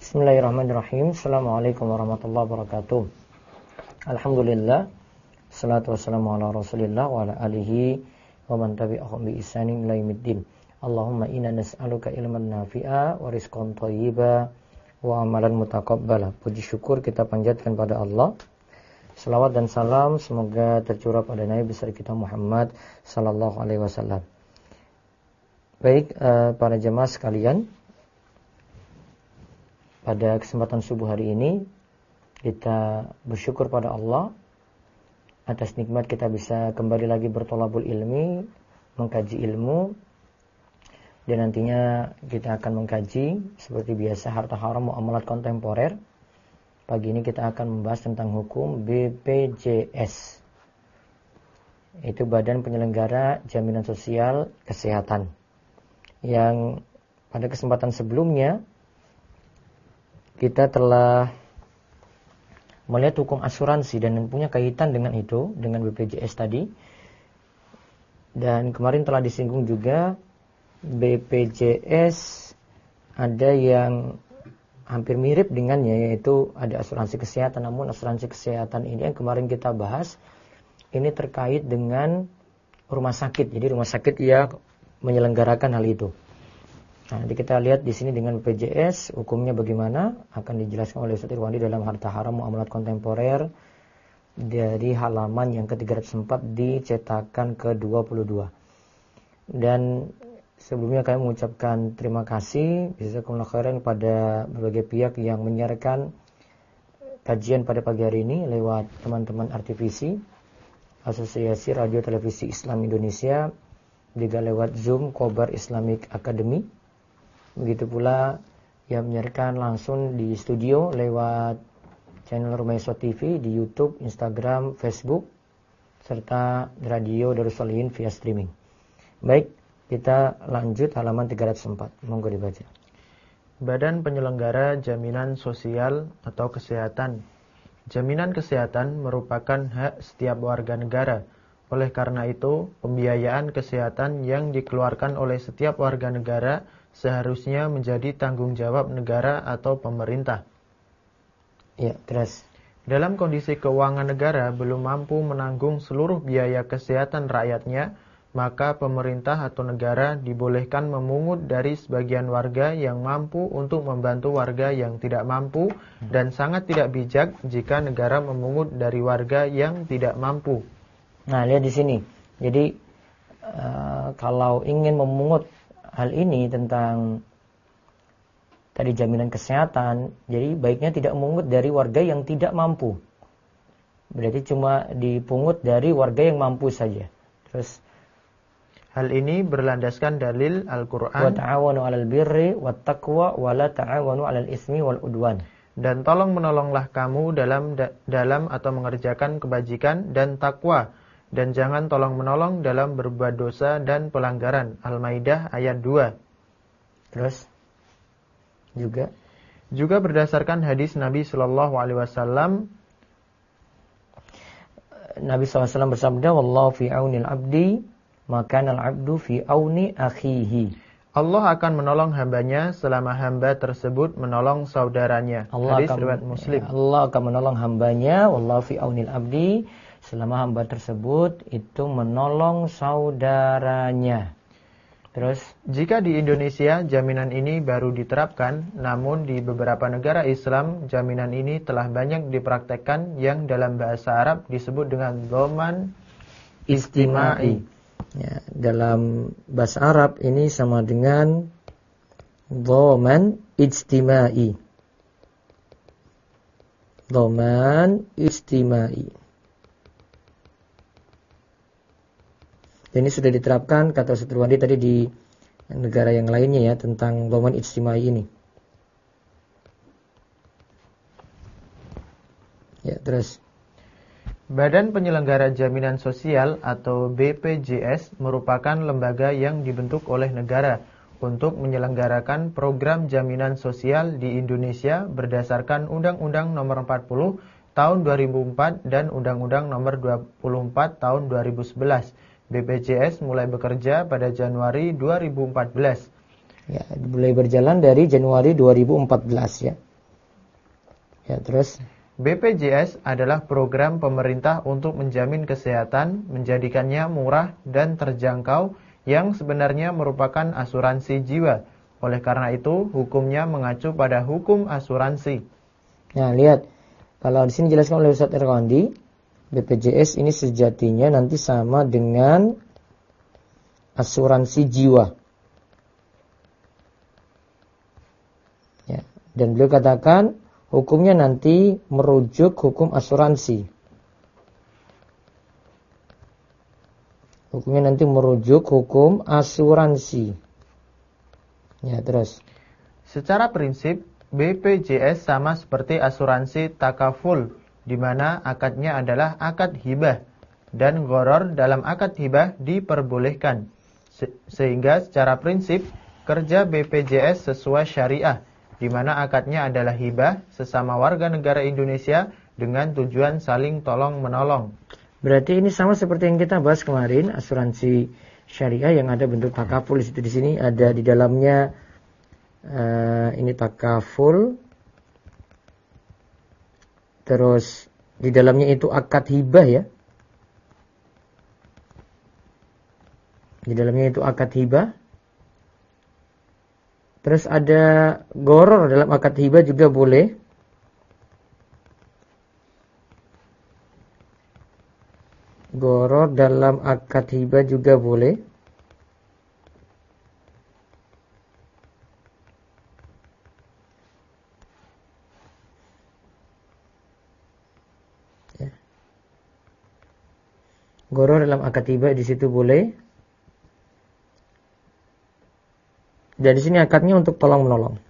Bismillahirrahmanirrahim. Assalamualaikum warahmatullahi wabarakatuh. Alhamdulillah, salatu wassalamu ala rasulillah wa ala alihi wa man tabi'ahum bi ihsanin ila yaumiddin. Allahumma inna nas'aluka ilman nafi'a wa rizqan thayyiba wa amalan mutaqabbala. Puji syukur kita panjatkan pada Allah. Salawat dan salam semoga tercurah pada Nabi besar kita Muhammad sallallahu alaihi wasallam. Baik, para jemaah sekalian, pada kesempatan subuh hari ini kita bersyukur pada Allah atas nikmat kita bisa kembali lagi bertolabul ilmi, mengkaji ilmu, dan nantinya kita akan mengkaji seperti biasa harta haram muamalat kontemporer. Pagi ini kita akan membahas tentang hukum BPJS, itu Badan Penyelenggara Jaminan Sosial Kesehatan, yang pada kesempatan sebelumnya kita telah melihat hukum asuransi dan punya kaitan dengan itu, dengan BPJS tadi. Dan kemarin telah disinggung juga BPJS ada yang hampir mirip dengannya, yaitu ada asuransi kesehatan. Namun asuransi kesehatan ini yang kemarin kita bahas, ini terkait dengan rumah sakit. Jadi rumah sakit yang menyelenggarakan hal itu. Nah, nanti kita lihat di sini dengan BPJS hukumnya bagaimana akan dijelaskan oleh Ustaz Irwandi dalam Harta Haram Muamalat Kontemporer dari halaman yang ke-304 di cetakan ke-22. Dan sebelumnya kami mengucapkan terima kasih jazakumullah khairan kepada berbagai pihak yang menyiarkan kajian pada pagi hari ini lewat teman-teman RTVC, Asosiasi Radio Televisi Islam Indonesia, juga lewat Zoom Khobar Islamic Academy. Begitu pula yang menyiarkan langsung di studio lewat channel Rumah Iswa TV di YouTube, Instagram, Facebook, serta radio Darussalihin via streaming. Baik, kita lanjut halaman 304. Monggo dibaca. Badan Penyelenggara Jaminan Sosial atau Kesehatan. Jaminan kesehatan merupakan hak setiap warga negara. Oleh karena itu, pembiayaan kesehatan yang dikeluarkan oleh setiap warga negara seharusnya menjadi tanggung jawab negara atau pemerintah. Ya, terus. Dalam kondisi keuangan negara belum mampu menanggung seluruh biaya kesehatan rakyatnya, maka pemerintah atau negara dibolehkan memungut dari sebagian warga yang mampu untuk membantu warga yang tidak mampu, dan sangat tidak bijak jika negara memungut dari warga yang tidak mampu. Nah, lihat di sini. Jadi kalau ingin memungut hal ini tentang tadi jaminan kesehatan, jadi baiknya tidak memungut dari warga yang tidak mampu. Berarti cuma dipungut dari warga yang mampu saja. Terus hal ini berlandaskan dalil Al-Qur'an, wa ta'awanu 'alal birri wat taqwa wa la ta'awanu 'alal ismi wal udwan. Dan tolong-menolonglah kamu dalam atau mengerjakan kebajikan dan takwa, dan jangan tolong-menolong dalam berbuat dosa dan pelanggaran. Al-Maidah ayat 2. Terus juga berdasarkan hadis Nabi sallallahu alaihi wasallam, Nabi SAW bersabda, wallahu fi aunil abdi maka al-abdu fi auni akhihi. Allah akan menolong hambanya selama hamba tersebut menolong saudaranya. Hadis riwayat Muslim. Allah akan menolong hambanya, wallahu fi aunil abdi, selama hamba tersebut itu menolong saudaranya. Terus, jika di Indonesia jaminan ini baru diterapkan, namun di beberapa negara Islam jaminan ini telah banyak dipraktekkan, yang dalam bahasa Arab disebut dengan dhaman istimai. Ya, dalam bahasa Arab ini sama dengan dhaman istimai. Dhaman istimai. Dan ini sudah diterapkan, kata Ustaz Irwandi tadi, di negara yang lainnya ya, tentang dhaman ijtimai ini. Ya, terus. Badan Penyelenggara Jaminan Sosial atau BPJS merupakan lembaga yang dibentuk oleh negara untuk menyelenggarakan program jaminan sosial di Indonesia berdasarkan Undang-Undang Nomor 40 Tahun 2004 dan Undang-Undang Nomor 24 Tahun 2011. BPJS mulai bekerja pada Januari 2014. Ya, mulai berjalan dari Januari 2014 ya. Ya, terus BPJS adalah program pemerintah untuk menjamin kesehatan, menjadikannya murah dan terjangkau yang sebenarnya merupakan asuransi jiwa. Oleh karena itu, hukumnya mengacu pada hukum asuransi. Nah, lihat. Kalau di sini dijelaskan oleh Ustaz Irwandi, BPJS ini sejatinya nanti sama dengan asuransi jiwa. Ya, dan beliau katakan hukumnya nanti merujuk hukum asuransi. Hukumnya nanti merujuk hukum asuransi. Ya, terus. Secara prinsip, BPJS sama seperti asuransi takaful, di mana akadnya adalah akad hibah, dan gharar dalam akad hibah diperbolehkan. Sehingga secara prinsip, kerja BPJS sesuai syariah, di mana akadnya adalah hibah sesama warga negara Indonesia dengan tujuan saling tolong-menolong. Berarti ini sama seperti yang kita bahas kemarin, asuransi syariah yang ada bentuk takaful. Di sini ada di dalamnya ini takaful. Terus di dalamnya itu akad hibah ya. Di dalamnya itu akad hibah. Terus ada gharar dalam akad hibah juga boleh. Gharar dalam akad hibah juga boleh. Ya. Gharar dalam akad hibah di situ boleh. Dan di sini akadnya untuk tolong menolong.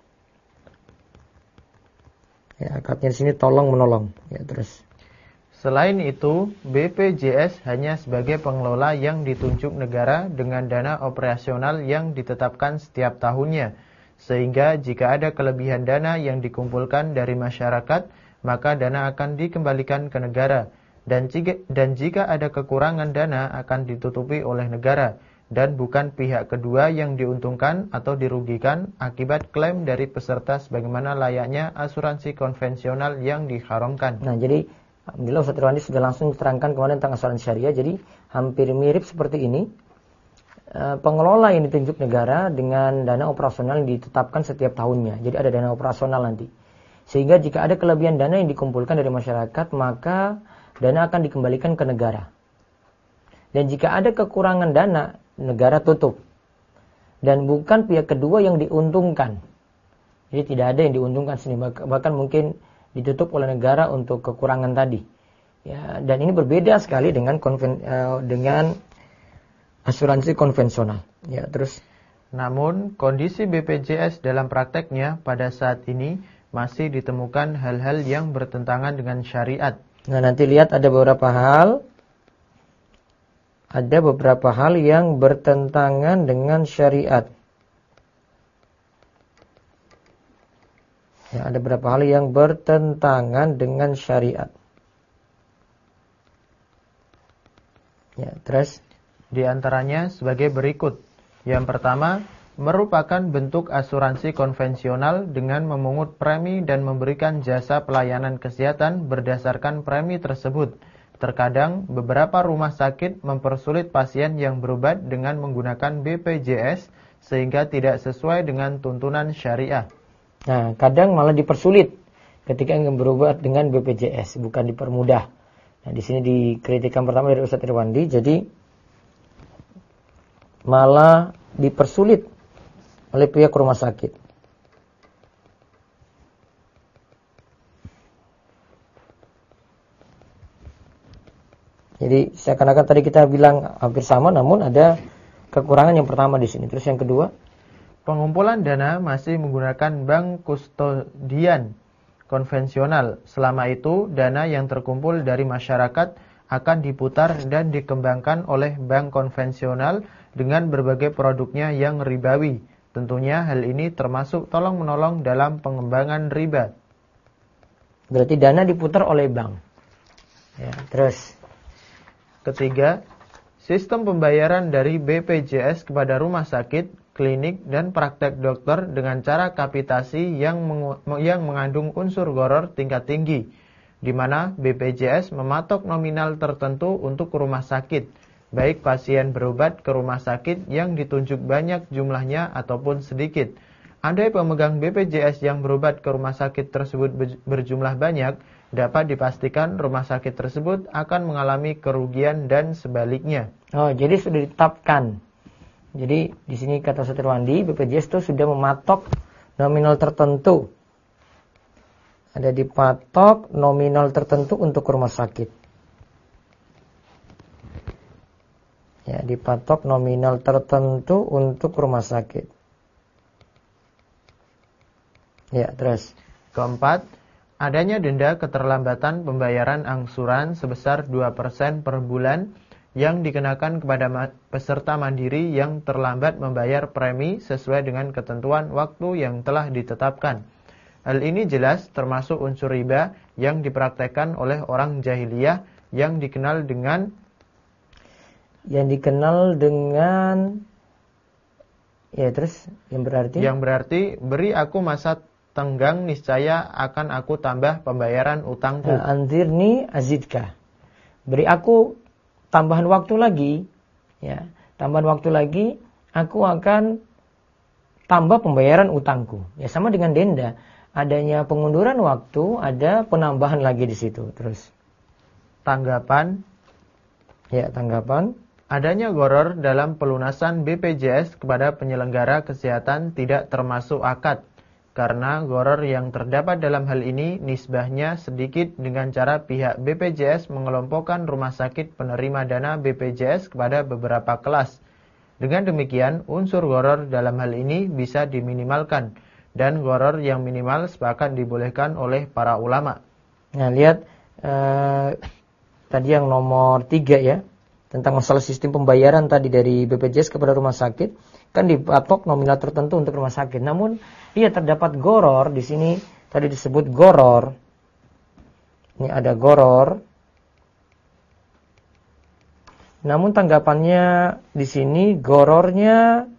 Ya, akadnya di sini tolong menolong. Ya, terus. Selain itu, BPJS hanya sebagai pengelola yang ditunjuk negara dengan dana operasional yang ditetapkan setiap tahunnya. Sehingga jika ada kelebihan dana yang dikumpulkan dari masyarakat, maka dana akan dikembalikan ke negara. Dan jika ada kekurangan dana akan ditutupi oleh negara. Dan bukan pihak kedua yang diuntungkan atau dirugikan akibat klaim dari peserta sebagaimana layaknya asuransi konvensional yang diharamkan. Nah, jadi alhamdulillah Ustaz Irwandi sudah langsung terangkan kemarin tentang asuransi syariah. Jadi hampir mirip seperti ini. Pengelola yang ditunjuk negara dengan dana operasional yang ditetapkan setiap tahunnya. Jadi ada dana operasional nanti. Sehingga jika ada kelebihan dana yang dikumpulkan dari masyarakat, maka dana akan dikembalikan ke negara. Dan jika ada kekurangan dana, negara tutup. Dan bukan pihak kedua yang diuntungkan. Jadi tidak ada yang diuntungkan sini. Bahkan mungkin ditutup oleh negara untuk kekurangan tadi. Ya, dan ini berbeda sekali dengan asuransi konvensional. Ya, terus. Namun kondisi BPJS dalam prakteknya pada saat ini masih ditemukan hal-hal yang bertentangan dengan syariat. Nah, nanti lihat ada beberapa hal. Ada beberapa hal yang bertentangan dengan syariat. Ya, ada beberapa hal yang bertentangan dengan syariat. Ya, terus di antaranya sebagai berikut. Yang pertama, merupakan bentuk asuransi konvensional dengan memungut premi dan memberikan jasa pelayanan kesehatan berdasarkan premi tersebut. Terkadang beberapa rumah sakit mempersulit pasien yang berobat dengan menggunakan BPJS sehingga tidak sesuai dengan tuntunan syariah. Nah, kadang malah dipersulit ketika ingin berobat dengan BPJS, bukan dipermudah. Nah, di sini dikritikan pertama dari Ustaz Irwandi, jadi malah dipersulit oleh pihak rumah sakit. Jadi seakan-akan tadi kita bilang hampir sama, namun ada kekurangan yang pertama di sini. Terus yang kedua, pengumpulan dana masih menggunakan bank kustodian konvensional. Selama itu, dana yang terkumpul dari masyarakat akan diputar dan dikembangkan oleh bank konvensional dengan berbagai produknya yang ribawi. Tentunya hal ini termasuk tolong-menolong dalam pengembangan riba. Berarti dana diputar oleh bank. Ya, terus ketiga, sistem pembayaran dari BPJS kepada rumah sakit klinik, dan praktek dokter dengan cara kapitasi yang mengandung unsur gharar tingkat tinggi, di mana BPJS mematok nominal tertentu untuk rumah sakit, baik pasien berobat ke rumah sakit yang ditunjuk banyak jumlahnya ataupun sedikit. Andai pemegang BPJS yang berobat ke rumah sakit tersebut berjumlah banyak, dapat dipastikan rumah sakit tersebut akan mengalami kerugian dan sebaliknya. Oh, jadi sudah ditetapkan. Jadi di sini kata Ustaz Irwandi, BPJS itu sudah mematok nominal tertentu. Ada dipatok nominal tertentu untuk rumah sakit. Ya, dipatok nominal tertentu untuk rumah sakit. Ya, terus. Keempat, adanya denda keterlambatan pembayaran angsuran sebesar 2% per bulan yang dikenakan kepada peserta mandiri yang terlambat membayar premi sesuai dengan ketentuan waktu yang telah ditetapkan. Hal ini jelas termasuk unsur riba yang dipraktekkan oleh orang jahiliyah yang dikenal dengan ya, terus yang berarti beri aku masa tenggang, niscaya akan aku tambah pembayaran utangku. Anzirni azidka. Beri aku tambahan waktu lagi, ya. Tambahan waktu lagi, aku akan tambah pembayaran utangku. Ya, sama dengan denda. Adanya pengunduran waktu, ada penambahan lagi di situ. Terus tanggapan. Ya, tanggapan. Adanya gharar dalam pelunasan BPJS kepada penyelenggara kesehatan tidak termasuk akad. Karena gharar yang terdapat dalam hal ini nisbahnya sedikit dengan cara pihak BPJS mengelompokkan rumah sakit penerima dana BPJS kepada beberapa kelas. Dengan demikian, unsur gharar dalam hal ini bisa diminimalkan, dan gharar yang minimal sepakat dibolehkan oleh para ulama. Nah, lihat tadi yang nomor 3 ya, tentang masalah sistem pembayaran tadi dari BPJS kepada rumah sakit. Kan dipatok nominal tertentu untuk rumah sakit. Namun, iya terdapat gharar di sini tadi disebut gharar. Ini ada gharar. Namun tanggapannya di sini ghararnya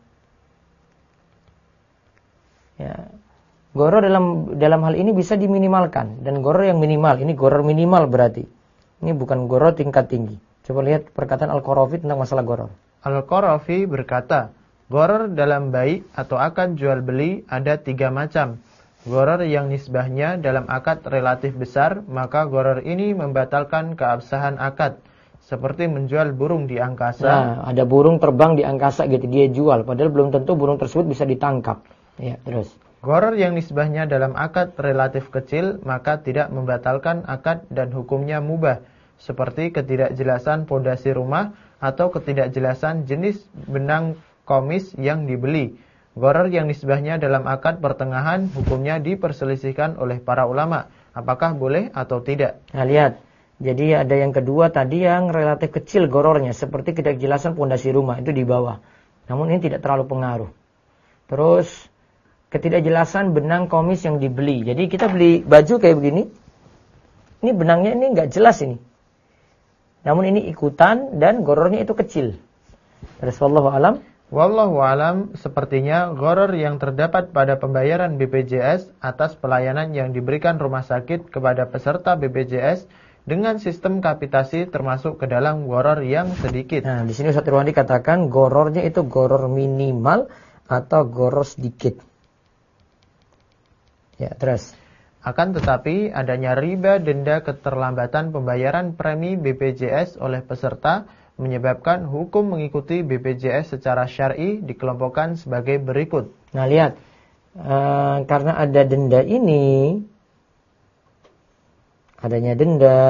ya, gharar dalam hal ini bisa diminimalkan, dan gharar yang minimal, ini gharar minimal berarti. Ini bukan gharar tingkat tinggi. Coba lihat perkataan Al-Qarafi tentang masalah gharar. Al-Qarafi berkata, gharar dalam bai atau akad jual beli ada 3 macam. Gharar yang nisbahnya dalam akad relatif besar, maka gharar ini membatalkan keabsahan akad. Seperti menjual burung di angkasa. Nah, ada burung terbang di angkasa gitu, dia jual, padahal belum tentu burung tersebut bisa ditangkap. Ya, terus. Gharar yang nisbahnya dalam akad relatif kecil, maka tidak membatalkan akad dan hukumnya mubah. Seperti ketidakjelasan pondasi rumah atau ketidakjelasan jenis benang komis yang dibeli. Gharar yang nisbahnya dalam akad pertengahan, hukumnya diperselisihkan oleh para ulama. Apakah boleh atau tidak? Nah, lihat. Jadi ada yang kedua tadi yang relatif kecil ghararnya, seperti ketidakjelasan pondasi rumah, itu di bawah. Namun ini tidak terlalu pengaruh. Terus ketidakjelasan benang komis yang dibeli. Jadi kita beli baju kayak begini. Ini benangnya ini nggak jelas ini. Namun ini ikutan dan ghararnya itu kecil. Terus wallahu alam. Wallahu alam, sepertinya gharar yang terdapat pada pembayaran BPJS atas pelayanan yang diberikan rumah sakit kepada peserta BPJS dengan sistem kapitasi termasuk ke dalam gharar yang sedikit. Nah, di sini Ustaz Irwandi katakan ghararnya itu gharar minimal atau gharar sedikit. Ya, terus. Akan tetapi adanya riba denda keterlambatan pembayaran premi BPJS oleh peserta menyebabkan hukum mengikuti BPJS secara syar'i dikelompokkan sebagai berikut. Nah, lihat. Karena ada denda ini, adanya denda,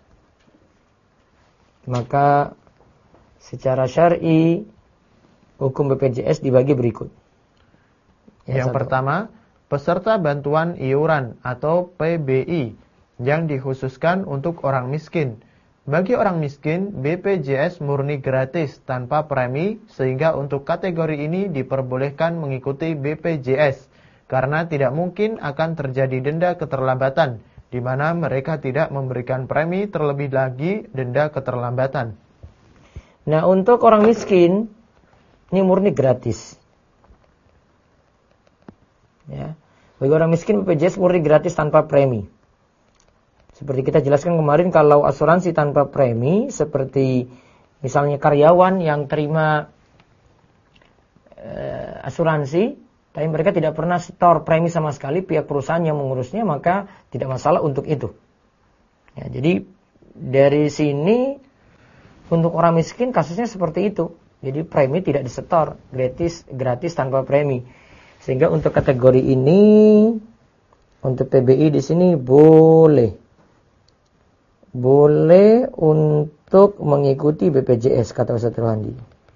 maka secara syar'i hukum BPJS dibagi berikut. Yang pertama, peserta bantuan iuran atau PBI yang dikhususkan untuk orang miskin. Bagi orang miskin, BPJS murni gratis tanpa premi, sehingga untuk kategori ini diperbolehkan mengikuti BPJS karena tidak mungkin akan terjadi denda keterlambatan, di mana mereka tidak memberikan premi, terlebih lagi denda keterlambatan. Nah, untuk orang miskin ini murni gratis. Ya. Bagi orang miskin BPJS murni gratis tanpa premi. Seperti kita jelaskan kemarin, kalau asuransi tanpa premi seperti misalnya karyawan yang terima asuransi tapi mereka tidak pernah setor premi sama sekali, pihak perusahaan yang mengurusnya, maka tidak masalah untuk itu. Ya, jadi dari sini untuk orang miskin kasusnya seperti itu. Jadi premi tidak disetor, gratis tanpa premi. Sehingga untuk kategori ini, untuk PBI di sini boleh untuk mengikuti BPJS, kata Ustaz Rohandi.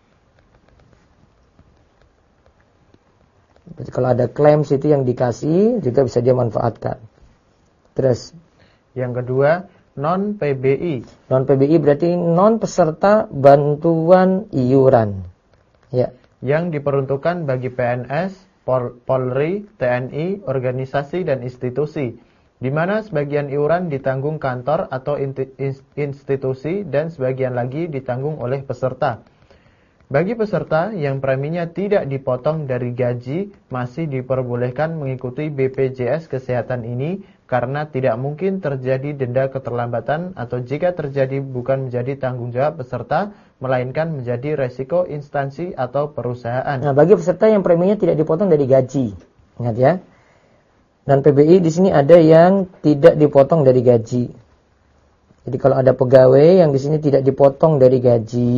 Jadi kalau ada klaim situ yang dikasih juga bisa dia manfaatkan. Terus yang kedua, non PBI. Non PBI berarti non peserta bantuan iuran. Ya. Yang diperuntukkan bagi PNS, Polri, TNI, organisasi dan institusi, di mana sebagian iuran ditanggung kantor atau institusi dan sebagian lagi ditanggung oleh peserta. Bagi peserta yang preminya tidak dipotong dari gaji, masih diperbolehkan mengikuti BPJS Kesehatan ini karena tidak mungkin terjadi denda keterlambatan atau jika terjadi bukan menjadi tanggung jawab peserta, melainkan menjadi resiko instansi atau perusahaan. Nah, bagi peserta yang preminya tidak dipotong dari gaji, ingat ya. Dan PBI di sini ada yang tidak dipotong dari gaji. Jadi kalau ada pegawai yang di sini tidak dipotong dari gaji,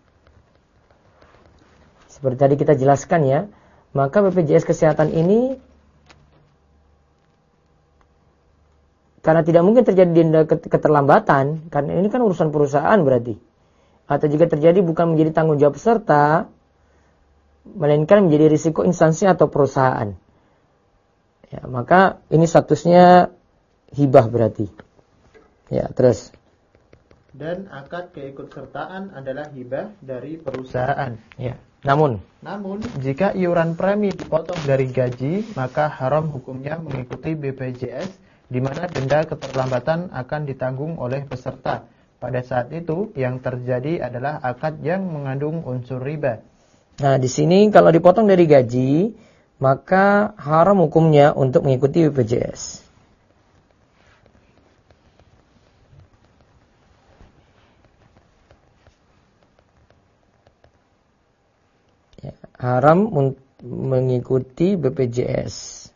seperti tadi kita jelaskan ya, maka BPJS Kesehatan ini karena tidak mungkin terjadi denda keterlambatan, karena ini kan urusan perusahaan berarti. Atau jika terjadi bukan menjadi tanggung jawab peserta, melainkan menjadi risiko instansi atau perusahaan. Ya, maka ini statusnya hibah berarti. Ya, terus. Dan akad keikutsertaan adalah hibah dari perusahaan. Ya. Namun, jika iuran premi dipotong dari gaji, maka haram hukumnya mengikuti BPJS, di mana denda keterlambatan akan ditanggung oleh peserta. Pada saat itu, yang terjadi adalah akad yang mengandung unsur riba. Nah, di sini kalau dipotong dari gaji, maka haram hukumnya untuk mengikuti BPJS. Haram mengikuti BPJS.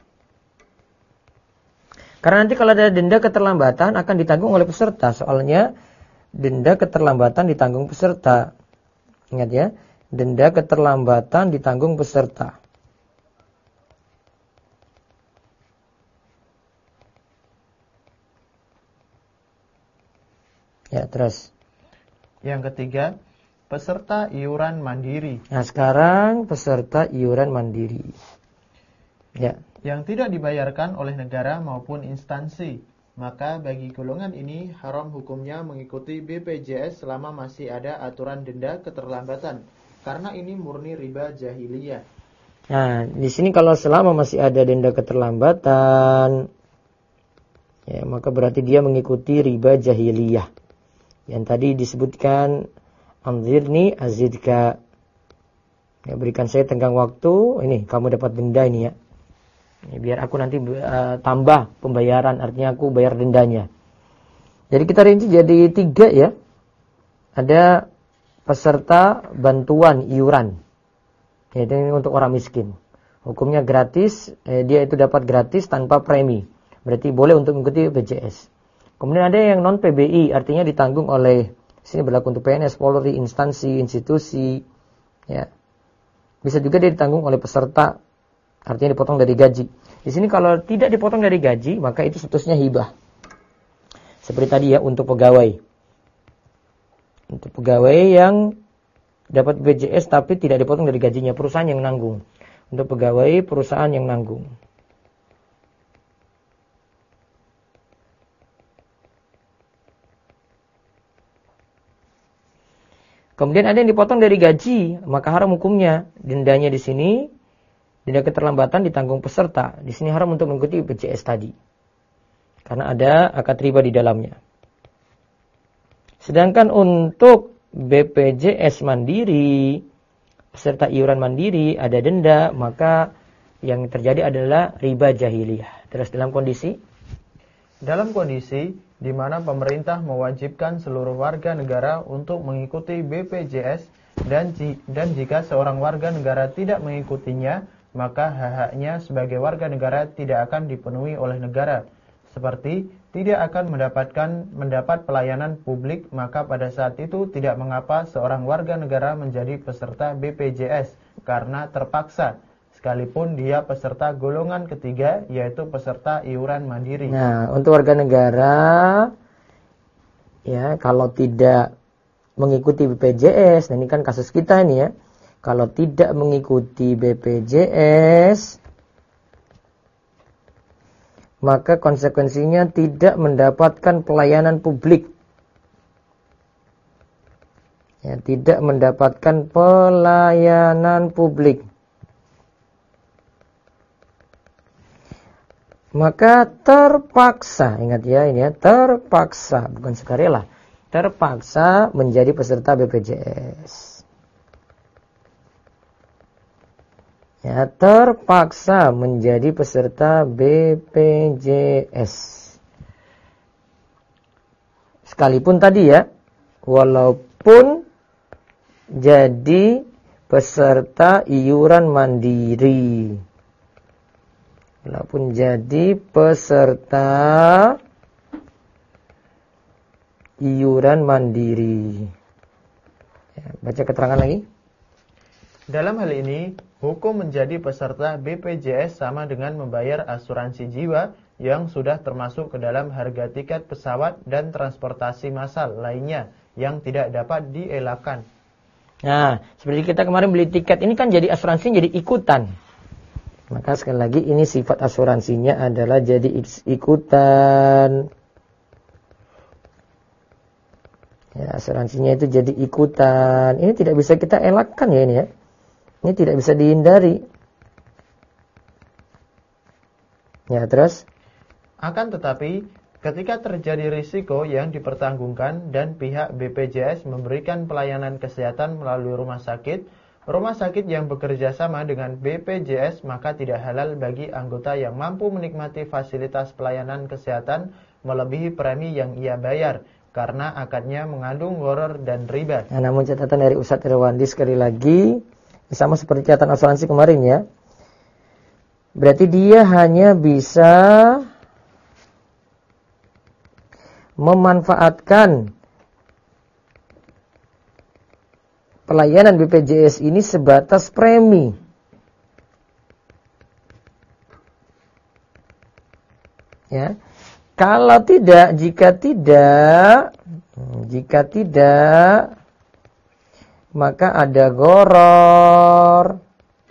Karena nanti kalau ada denda keterlambatan akan ditanggung oleh peserta. Soalnya denda keterlambatan ditanggung peserta. Ingat ya, denda keterlambatan ditanggung peserta. Ya, terus. Yang ketiga, peserta iuran mandiri. Nah, sekarang peserta iuran mandiri. Ya. Yang tidak dibayarkan oleh negara maupun instansi. Maka bagi golongan ini haram hukumnya mengikuti BPJS selama masih ada aturan denda keterlambatan. Karena ini murni riba jahiliyah. Nah, di sini kalau selama masih ada denda keterlambatan, ya, maka berarti dia mengikuti riba jahiliyah. Yang tadi disebutkan Anzirni azidka. Ya, berikan saya tenggang waktu. Ini kamu dapat denda ini ya. Biar aku nanti tambah pembayaran. Artinya aku bayar dendanya. Jadi kita rinci jadi 3 ya. Ada peserta bantuan iuran. Itu untuk orang miskin. Hukumnya gratis. Dia itu dapat gratis tanpa premi. Berarti boleh untuk mengikuti BPJS. Kemudian ada yang non PBI. Artinya ditanggung oleh, sini berlaku untuk PNS, Polri, instansi, institusi, ya. Bisa juga dia ditanggung oleh peserta, artinya dipotong dari gaji. Di sini kalau tidak dipotong dari gaji, maka itu statusnya hibah. Seperti tadi ya, untuk pegawai. Untuk pegawai yang dapat BPJS tapi tidak dipotong dari gajinya, perusahaan yang nanggung. Untuk pegawai, perusahaan yang nanggung. Kemudian ada yang dipotong dari gaji, maka haram hukumnya. Dendanya di sini, denda keterlambatan ditanggung peserta. Di sini haram untuk mengikuti BPJS tadi. Karena ada akad riba di dalamnya. Sedangkan untuk BPJS mandiri, peserta iuran mandiri, ada denda, maka Yang terjadi adalah riba jahiliyah. Terus dalam kondisi di mana pemerintah mewajibkan seluruh warga negara untuk mengikuti BPJS dan jika seorang warga negara tidak mengikutinya, maka hak-haknya sebagai warga negara tidak akan dipenuhi oleh negara. Seperti tidak akan mendapat pelayanan publik, maka pada saat itu tidak mengapa seorang warga negara menjadi peserta BPJS karena terpaksa, sekalipun dia peserta golongan ketiga, yaitu peserta iuran mandiri. Nah, untuk warga negara, ya, kalau tidak mengikuti BPJS, nah ini kan kasus kita ini ya, kalau tidak mengikuti BPJS, maka konsekuensinya tidak mendapatkan pelayanan publik. Ya, tidak mendapatkan pelayanan publik. Maka terpaksa, ingat ya ini ya, terpaksa, bukan sukarela, terpaksa menjadi peserta BPJS. Ya, terpaksa menjadi peserta BPJS. Sekalipun tadi ya, walaupun jadi peserta iuran mandiri. Walaupun jadi peserta iuran mandiri. Ya, baca keterangan lagi. Dalam hal ini, hukum menjadi peserta BPJS sama dengan membayar asuransi jiwa yang sudah termasuk ke dalam harga tiket pesawat dan transportasi massal lainnya yang tidak dapat dielakkan. Nah, seperti kita kemarin beli tiket, ini kan jadi asuransi jadi ikutan. Maka sekali lagi ini sifat asuransinya adalah jadi ikutan. Ya, asuransinya itu jadi ikutan. Ini tidak bisa kita elakkan ya ini ya. Ini tidak bisa dihindari. Ya, terus? Akan tetapi, ketika terjadi risiko yang dipertanggungkan dan pihak BPJS memberikan pelayanan kesehatan melalui rumah sakit yang bekerja sama dengan BPJS, maka tidak halal bagi anggota yang mampu menikmati fasilitas pelayanan kesehatan melebihi premi yang ia bayar, karena akadnya mengandung gharar dan riba. Nah, namun catatan dari Ustadz Irwandi sekali lagi, sama seperti catatan asuransi kemarin ya. Berarti dia hanya bisa memanfaatkan pelayanan BPJS ini sebatas premi. Ya. Kalau tidak, jika tidak, maka ada gharar,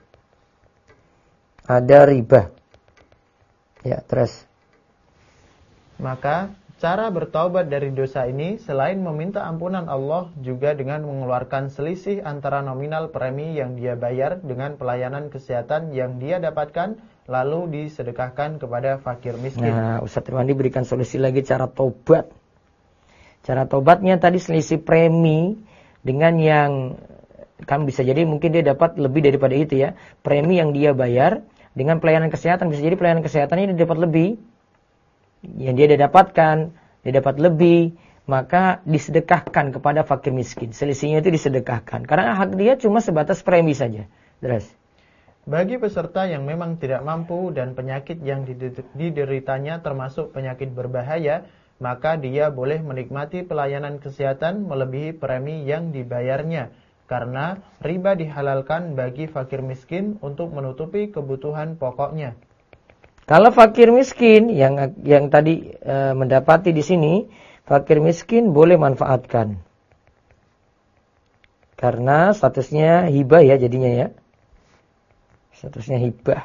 ada riba. Ya, terus. Maka cara bertaubat dari dosa ini selain meminta ampunan Allah juga dengan mengeluarkan selisih antara nominal premi yang dia bayar dengan pelayanan kesehatan yang dia dapatkan lalu disedekahkan kepada fakir miskin. Nah, Ustadz Irwandi berikan solusi lagi cara taubat. Cara taubatnya tadi selisih premi dengan yang kan bisa jadi mungkin dia dapat lebih daripada itu ya. Premi yang dia bayar dengan pelayanan kesehatan bisa jadi pelayanan kesehatannya dia dapat lebih. Yang dia dapat lebih, maka disedekahkan kepada fakir miskin. Selisihnya itu disedekahkan karena hak dia cuma sebatas premi saja. Terus. Bagi peserta yang memang tidak mampu dan penyakit yang dideritanya termasuk penyakit berbahaya, maka dia boleh menikmati pelayanan kesehatan melebihi premi yang dibayarnya. Karena riba dihalalkan bagi fakir miskin untuk menutupi kebutuhan pokoknya. Kalau fakir miskin yang tadi mendapati di sini, fakir miskin boleh manfaatkan. Karena statusnya hibah ya jadinya ya. Statusnya hibah.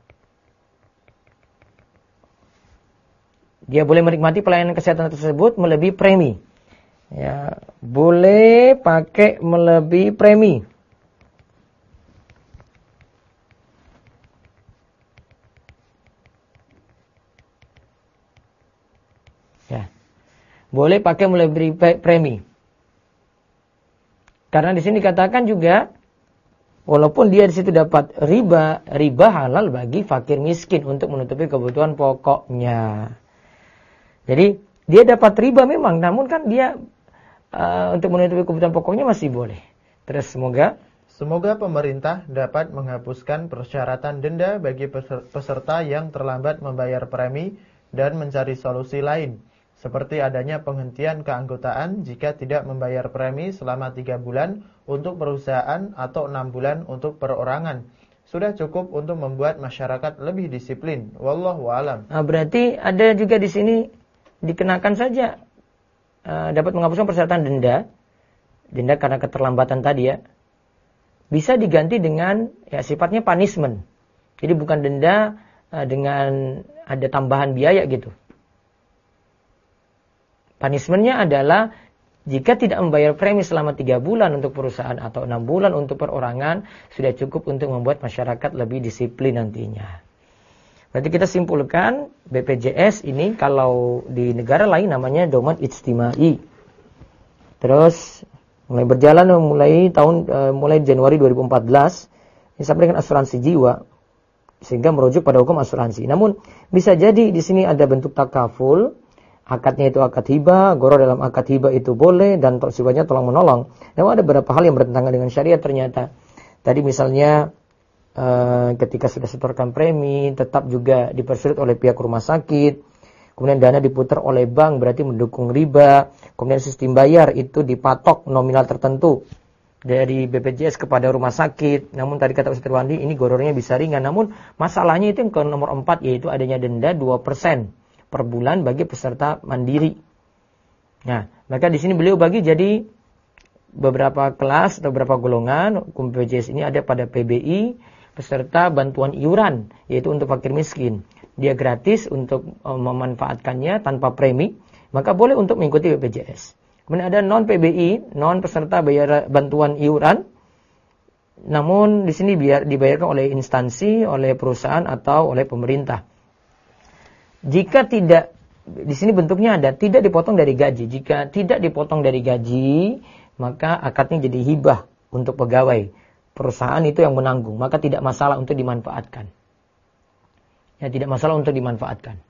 Dia boleh menikmati pelayanan kesehatan tersebut melebihi premi. Ya, boleh pakai melebihi premi. Ya. Boleh pakai melebihi premi. Karena di sini dikatakan juga Walaupun dia di situ dapat riba, riba halal bagi fakir miskin untuk menutupi kebutuhan pokoknya. Jadi dia dapat riba memang, namun kan dia untuk menutupi kebutuhan pokoknya masih boleh. Terus Semoga pemerintah dapat menghapuskan persyaratan denda bagi peserta yang terlambat membayar premi dan mencari solusi lain, seperti adanya penghentian keanggotaan jika tidak membayar premi selama 3 bulan untuk perusahaan atau 6 bulan untuk perorangan. Sudah cukup untuk membuat masyarakat lebih disiplin. Wallahu a'lam. Berarti ada juga di sini dikenakan saja dapat menghapuskan persyaratan denda karena keterlambatan tadi ya. Bisa diganti dengan ya sifatnya punishment. Jadi bukan denda dengan ada tambahan biaya gitu. Punishmentnya adalah jika tidak membayar premi selama 3 bulan untuk perusahaan atau 6 bulan untuk perorangan, sudah cukup untuk membuat masyarakat lebih disiplin nantinya. Berarti kita simpulkan BPJS ini kalau di negara lain namanya Doman Ijtimai. Terus mulai berjalan mulai Januari 2014 disampaikan asuransi jiwa sehingga merujuk pada hukum asuransi. Namun bisa jadi di sini ada bentuk takaful, akadnya itu akad hibah, goro dalam akad hibah itu boleh dan sifatnya tolong menolong. Namun ada beberapa hal yang bertentangan dengan syariat ternyata. Tadi misalnya ketika sudah setorkan premi tetap juga dipersulit oleh pihak rumah sakit. Kemudian dana diputar oleh bank berarti mendukung riba. Kemudian sistem bayar itu dipatok nominal tertentu dari BPJS kepada rumah sakit. Namun tadi kata Ustaz Irwandi ini gorornya bisa ringan. Namun masalahnya itu yang ke nomor 4 yaitu adanya denda 2% per bulan bagi peserta mandiri. Nah, maka di sini beliau bagi jadi beberapa kelas atau beberapa golongan. Hukum BPJS ini ada pada PBI, peserta bantuan iuran yaitu untuk fakir miskin. Dia gratis untuk memanfaatkannya tanpa premi, maka boleh untuk mengikuti BPJS. Kemudian ada non PBI, non peserta bayar bantuan iuran, namun di sini dibayarkan oleh instansi, oleh perusahaan atau oleh pemerintah. Jika tidak, di sini bentuknya ada tidak dipotong dari gaji. Jika tidak dipotong dari gaji, maka akadnya jadi hibah untuk pegawai. Perusahaan itu yang menanggung, maka tidak masalah untuk dimanfaatkan. Ya, tidak masalah untuk dimanfaatkan.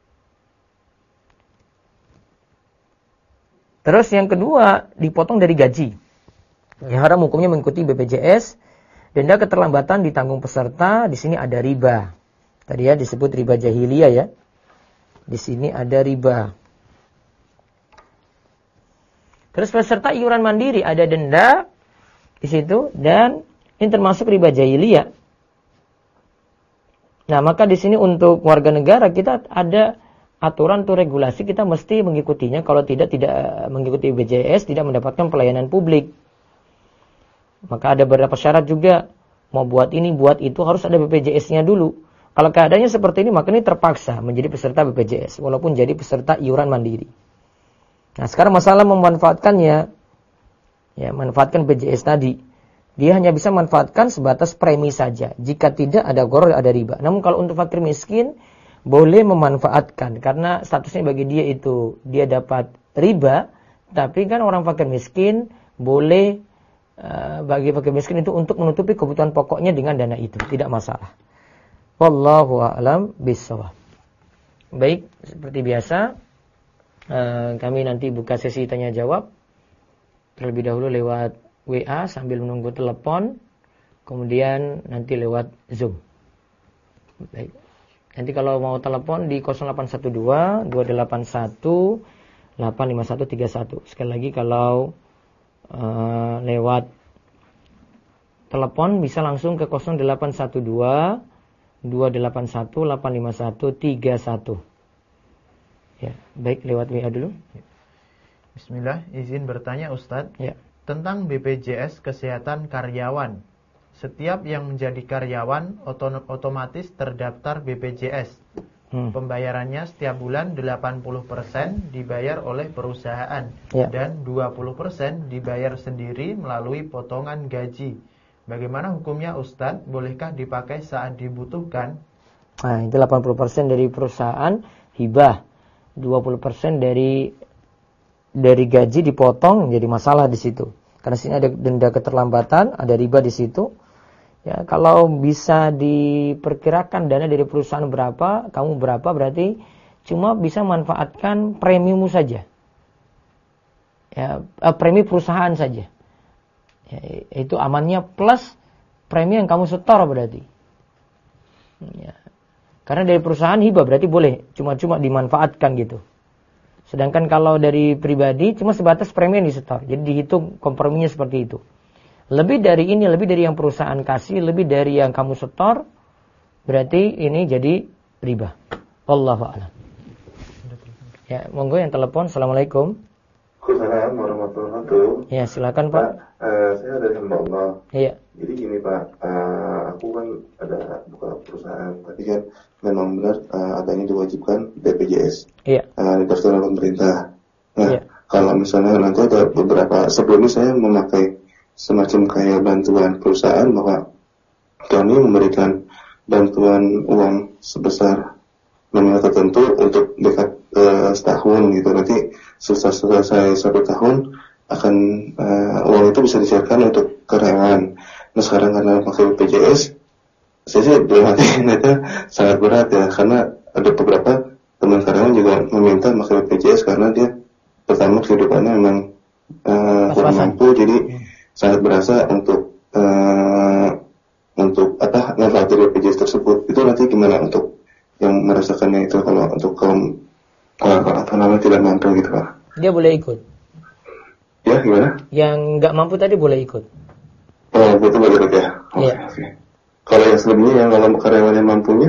Terus yang kedua, dipotong dari gaji. Yang haram hukumnya mengikuti BPJS. Denda keterlambatan ditanggung peserta, di sini ada riba. Tadi ya disebut riba jahiliyah ya. Di sini ada riba. Terus peserta iuran mandiri ada denda di situ dan ini termasuk riba jahiliyah. Nah, maka di sini untuk warga negara kita ada aturan atau regulasi kita mesti mengikutinya. Kalau tidak mengikuti BPJS tidak mendapatkan pelayanan publik. Maka ada beberapa syarat juga. Mau buat ini, buat itu harus ada BPJS-nya dulu. Kalau keadaannya seperti ini maka ini terpaksa menjadi peserta BPJS walaupun jadi peserta iuran mandiri. Nah, sekarang masalah memanfaatkannya. Ya, manfaatkan BPJS tadi. Dia hanya bisa manfaatkan sebatas premi saja. Jika tidak ada gharar, ada riba. Namun kalau untuk fakir miskin boleh memanfaatkan karena statusnya bagi dia itu dia dapat riba, tapi kan orang fakir miskin boleh bagi fakir miskin itu untuk menutupi kebutuhan pokoknya dengan dana itu, tidak masalah. Wallahu a'lam bishawab. Baik, seperti biasa kami nanti buka sesi tanya jawab terlebih dahulu lewat WA sambil menunggu telepon, kemudian nanti lewat Zoom. Baik. Nanti kalau mau telepon di 0812 281 85131. Sekali lagi kalau lewat telepon bisa langsung ke 0812 281 85131. Ya, baik lewat WA dulu. Bismillah, izin bertanya Ustadz. Ya. Tentang BPJS Kesehatan Karyawan. Setiap yang menjadi karyawan otomatis terdaftar BPJS. Pembayarannya setiap bulan 80% dibayar oleh perusahaan dan 20% dibayar sendiri melalui potongan gaji. Bagaimana hukumnya Ustadz? Bolehkah dipakai saat dibutuhkan? Nah, itu 80% dari perusahaan hibah. 20% dari gaji dipotong, jadi masalah di situ. Karena sini ada denda keterlambatan, ada riba di situ. Ya, kalau bisa diperkirakan dana dari perusahaan berapa, kamu berapa, berarti cuma bisa manfaatkan premimu saja. Ya, premi perusahaan saja. Ya, itu amannya plus premi yang kamu setor berarti. Ya. Karena dari perusahaan hibah berarti boleh, cuma-cuma dimanfaatkan gitu. Sedangkan kalau dari pribadi cuma sebatas premi yang disetor. Jadi dihitung komprominya seperti itu. Lebih dari ini, lebih dari yang perusahaan kasih, lebih dari yang kamu setor, berarti ini jadi riba. Wallahu a'lam. Ya, monggo yang telepon. Assalamualaikum. Assalamualaikum warahmatullahi wabarakatuh. Ya, silakan Pak. Saya ada hamba Allah. Iya. Jadi gini Pak, aku kan ada buka perusahaan, tapi kan memang benar adanya diwajibkan BPJS. Iya. Didaftar oleh pemerintah. Nah, Iya. kalau misalnya nanti ada beberapa, sebelumnya saya memakai semacam kayak bantuan perusahaan bahwa kami memberikan bantuan uang sebesar nominal tertentu untuk dekat setahun gitu. Nanti selesai 1 tahun akan uang itu bisa dicairkan untuk karyawan. Nah sekarang karena pakai BPJS, saya sih dalam hati ternyata sangat berat ya, karena ada beberapa teman karyawan juga meminta pakai BPJS karena dia pertama kehidupannya memang kurang mampu, jadi sangat berasa untuk manfaat dari BPJS tersebut. Itu nanti gimana untuk yang merasakannya itu, kalau untuk kaum tidak mampu gitu Pak? Dia boleh ikut. Ya gimana? Yang nggak mampu tadi boleh ikut. Oh betul boleh ikut ya. Iya. Okay. Kalau yang selebihnya, yang kalau karyawan yang mampunya?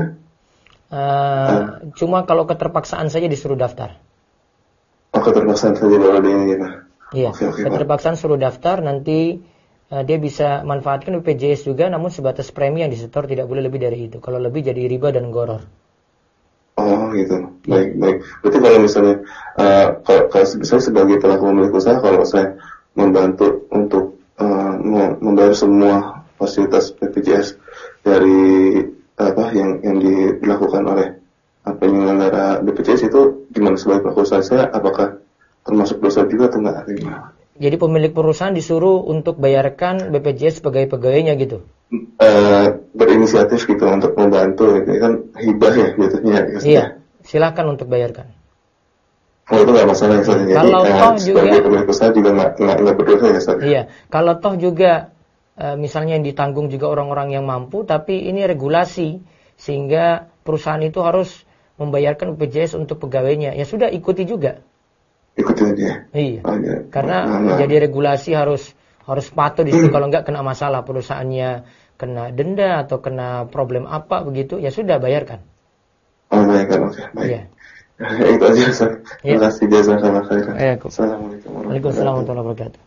Cuma kalau keterpaksaan saja disuruh daftar. Oh keterpaksaan saja kalau ada yang gitu. Iya. Okay, keterpaksaan suruh daftar, nanti dia bisa manfaatkan BPJS juga, namun sebatas premi yang disetor tidak boleh lebih dari itu. Kalau lebih jadi riba dan gharar. Oh gitu. Baik. Berarti kalau misalnya kalau saya sebagai pelaku pemilik usaha, kalau saya membantu untuk membayar semua fasilitas BPJS dari yang dilakukan oleh penyelenggara BPJS, itu gimana sebagai pelaku usaha saya, apakah termasuk dosa juga atau enggak? Jadi pemilik perusahaan disuruh untuk bayarkan BPJS sebagai pegawainya gitu? Berinisiatif gitu untuk membantu, itu kan hibah ya jatuhnya. Iya, silakan untuk bayarkan. Oh itu nggak masalah ya Ustaz. Jadi kalau toh sebagai pemilik usaha juga nggak berdosa ya Ustaz. Iya, kalau toh juga misalnya yang ditanggung juga orang-orang yang mampu, tapi ini regulasi sehingga perusahaan itu harus membayarkan BPJS untuk pegawainya, ya sudah ikuti juga. Ikuti aja. Iya. Karena jadi regulasi harus patuh di situ. Kalau enggak kena masalah, perusahaannya kena denda atau kena problem apa begitu, ya sudah bayarkan. Oh bayarkan, oke. Baik. Iya. Itu aja Ustaz. Terima kasih jazakallahu khairan. Assalamualaikum warahmatullahi wabarakatuh.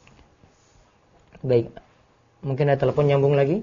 Baik. Mungkin ada telepon nyambung lagi?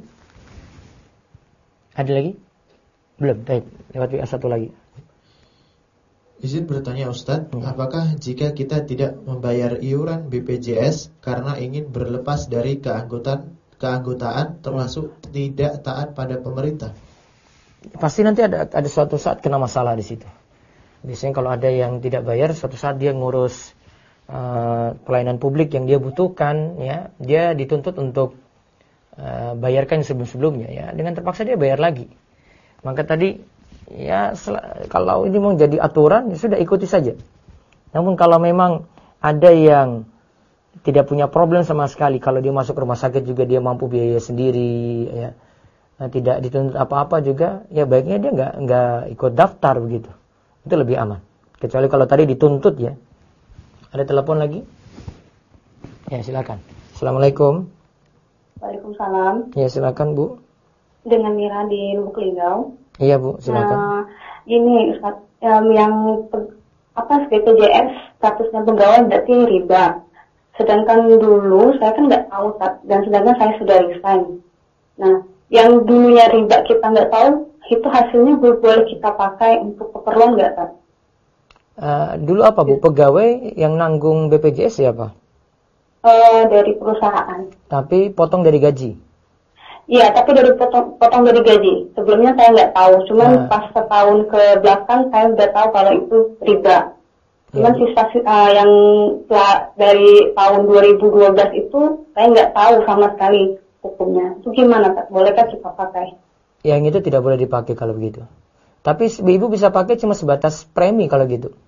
Ada lagi? Belum. Baik. Lewat WA satu lagi. Izin bertanya Ustadz, apakah jika kita tidak membayar iuran BPJS karena ingin berlepas dari keanggotaan termasuk tidak taat pada pemerintah? Pasti nanti ada suatu saat kena masalah di situ. Biasanya kalau ada yang tidak bayar, suatu saat dia ngurus pelayanan publik yang dia butuhkan, ya, dia dituntut untuk bayarkan sebelum-sebelumnya, ya, dengan terpaksa dia bayar lagi. Maka tadi ya kalau ini mau jadi aturan, ya sudah ikuti saja. Namun kalau memang ada yang tidak punya problem sama sekali, kalau dia masuk rumah sakit juga dia mampu biaya sendiri, ya, tidak dituntut apa-apa juga, ya baiknya dia nggak ikut daftar begitu. Itu lebih aman. Kecuali kalau tadi dituntut ya. Ada telepon lagi? Ya silakan. Assalamualaikum. Waalaikumsalam. Ya silakan Bu. Dengan Mira di Lubuk Linggau. Iya Bu, silakan. Ini Ustaz, yang BPJS statusnya pegawai berarti riba. Sedangkan dulu saya kan nggak tahu Ustaz, dan sedangkan saya sudah resign. Nah, yang dulunya riba kita nggak tahu, itu hasilnya boleh kita pakai untuk keperluan nggak Ustaz? Dulu apa Bu? Pegawai yang nanggung BPJS siapa? Dari perusahaan. Tapi potong dari gaji? Iya, tapi dari potong dari gaji. Sebelumnya saya nggak tahu, cuman pas setahun ke belakang saya udah tahu kalau itu riba. Cuman sisa yang dari tahun 2012 itu saya nggak tahu sama sekali hukumnya. Itu gimana Pak? Bolehkah kita pakai? Yang itu tidak boleh dipakai kalau begitu. Tapi ibu bisa pakai cuma sebatas premi kalau gitu.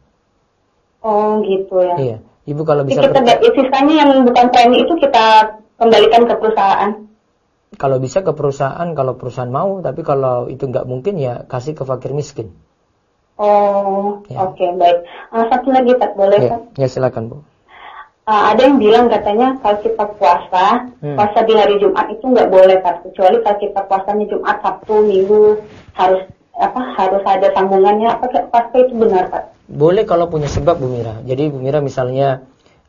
Oh gitu ya. Iya, ibu kalau bisa sisanya yang bukan premi itu kita kembalikan ke perusahaan. Kalau bisa ke perusahaan, kalau perusahaan mau, tapi kalau itu nggak mungkin ya kasih ke fakir miskin. Oh, Ya. Oke, baik. Satu lagi Pak, boleh Ya, Pak? ya silakan Bu. Ada yang bilang katanya kalau kita puasa di hari Jumat itu nggak boleh Pak, kecuali kalau kita puasanya Jumat, Sabtu, Minggu harus ada sambungannya. Apakah itu benar Pak? Boleh kalau punya sebab Bu Mira. Jadi Bu Mira misalnya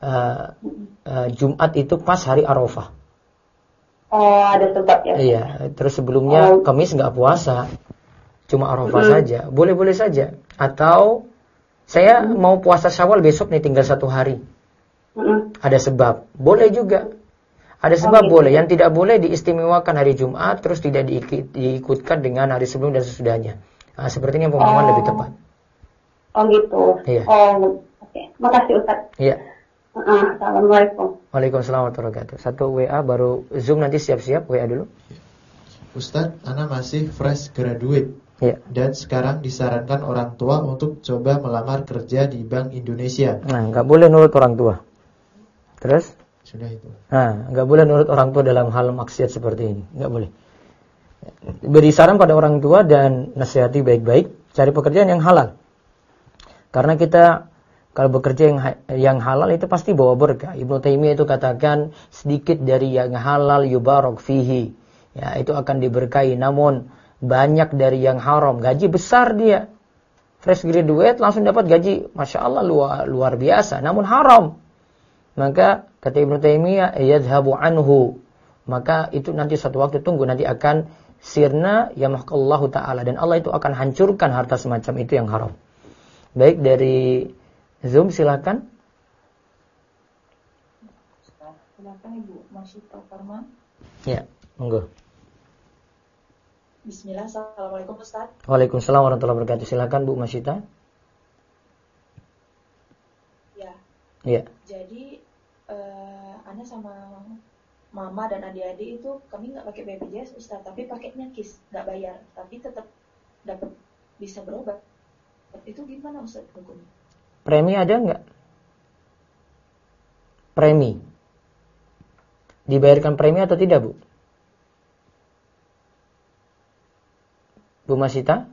Jumat itu pas hari Arafah. Oh, ada sebab ya? Iya, terus sebelumnya Kamis nggak puasa, cuma Arafah saja. Boleh-boleh saja. Atau saya mau puasa Syawal besok nih, tinggal 1 hari. Ada sebab, boleh juga. Ada sebab boleh. Yang tidak boleh diistimewakan hari Jumat, terus tidak diikutkan dengan hari sebelum dan sesudahnya. Nah, sepertinya pemahaman lebih tepat. Oh gitu. Iya. Oke. Makasih Ustaz. Iya. Assalamualaikum. Waalaikumsalam warahmatullahi wabarakatuh. 1 WA baru Zoom, nanti siap-siap WA dulu. Ustadz, Ana masih fresh graduate. Iya. Dan sekarang disarankan orang tua untuk coba melamar kerja di Bank Indonesia. Nah, nggak boleh nurut orang tua. Terus? Sudah itu. Nah, nggak boleh nurut orang tua dalam hal maksiat seperti ini. Nggak boleh. Beri saran pada orang tua dan nasihati baik-baik. Cari pekerjaan yang halal. Karena kita kalau bekerja yang halal itu pasti bawa berkah. Ibnu Taimiyah itu katakan sedikit dari yang halal yubarak fihi. Ya, itu akan diberkahi. Namun banyak dari yang haram, gaji besar dia. Fresh graduate langsung dapat gaji, Masya Allah luar biasa. Namun haram. Maka kata Ibnu Taimiyah, yadhhabu anhu. Maka itu nanti suatu waktu tunggu nanti akan sirna yamhaqallahu ta'ala. Dan Allah itu akan hancurkan harta semacam itu yang haram. Baik, dari Zoom silakan. Silakan Ibu Masyita Farman. Ya, monggo. Bismillah, Assalamualaikum Ustaz. Waalaikumsalam warahmatullahi wabarakatuh. Silakan Bu Masyita. Ya. Iya. Jadi Ana sama Mama dan adik-adik itu kami nggak pakai BPJS Ustaz, tapi pakainya KIS, nggak bayar, tapi tetap dapat bisa berobat. Itu gimana Ustaz hukumnya? Premi ada nggak? Premi. Dibayarkan premi atau tidak, Bu? Bu Masita?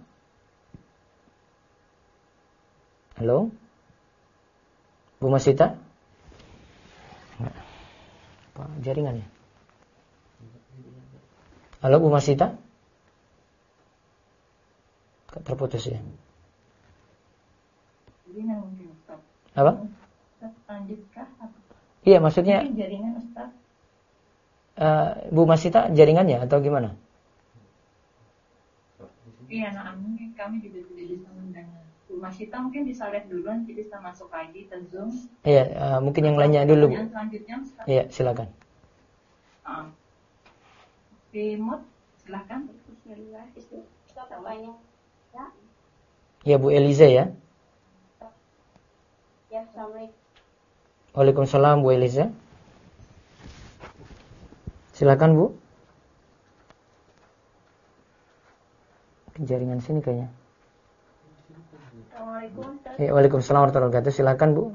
Halo? Bu Masita? Apa jaringannya? Halo Bu Masita? Terputus ya? Jaringan mungkin Ustaz. Apa? Lanjutkah? Iya, maksudnya Mungkin jaringan Ustaz. Bu Masita jaringannya atau gimana? Iya, nah mungkin kami juga tidak bisa mendengar. Bu Masyita mungkin bisa lihat dulu, nanti bisa masuk lagi ke Zoom. Iya, mungkin yang lainnya dulu, Bu. Selanjutnya Ustaz. Iya, silakan. Remote, silakan. Bismillah. Ustaz apanya? Ya. Ya, Bu Eliza ya. Ya, Assalamualaikum. Waalaikumsalam Bu Eliza. Silakan Bu. Jaringan sini kayaknya. Assalamualaikum Ustaz. Ya, waalaikumsalam warahmatullahi wabarakatuh. Silakan Bu.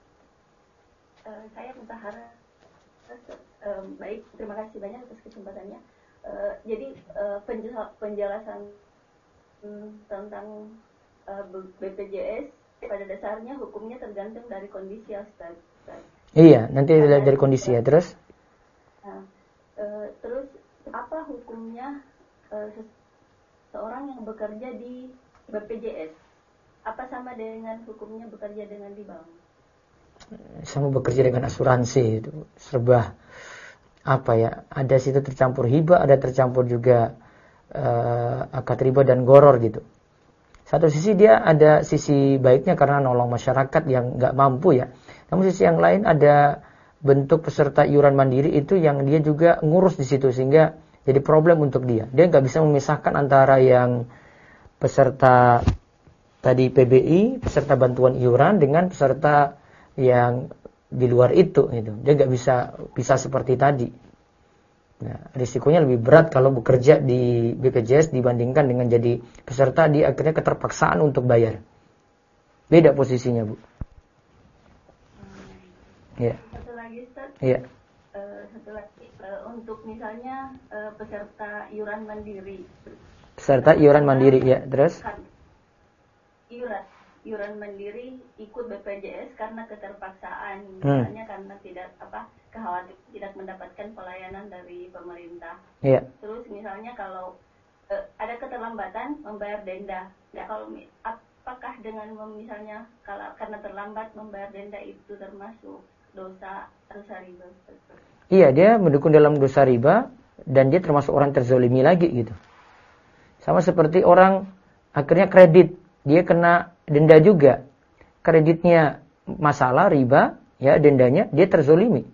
Saya Mutahara. Baik, terima kasih banyak atas kesempatannya. Jadi penjelasan tentang BPJS pada dasarnya hukumnya tergantung dari kondisi ya Ustaz. Iya, nanti dilihat dari kondisi ya. Terus? Nah, terus apa hukumnya seorang yang bekerja di BPJS? Apa sama dengan hukumnya bekerja dengan di bank? Sama bekerja dengan asuransi itu serba apa ya? Ada situ tercampur hibah, ada tercampur juga akad riba dan goror gitu. Satu sisi dia ada sisi baiknya karena nolong masyarakat yang nggak mampu ya. Namun sisi yang lain ada bentuk peserta iuran mandiri itu yang dia juga ngurus di situ sehingga jadi problem untuk dia. Dia nggak bisa memisahkan antara yang peserta tadi PBI, peserta bantuan iuran dengan peserta yang di luar itu gitu. Dia nggak bisa seperti tadi. Nah, risikonya lebih berat kalau bekerja di BPJS dibandingkan dengan jadi peserta, di akhirnya keterpaksaan untuk bayar. Beda posisinya, Bu. Iya. Satu lagi, Ustaz. Iya. Satu lagi, untuk misalnya peserta iuran mandiri. Peserta iuran mandiri, ya. Terus? Iuran mandiri ikut BPJS karena keterpaksaan, misalnya karena khawatir tidak mendapatkan pelayanan dari pemerintah. Iya. Terus misalnya kalau ada keterlambatan membayar denda, apakah dengan misalnya karena terlambat membayar denda itu termasuk dosa riba? Iya, dia mendukung dalam dosa riba dan dia termasuk orang terzolimi lagi gitu. Sama seperti orang akhirnya kredit, dia kena denda juga. Kreditnya masalah riba, ya dendanya dia terzolimi.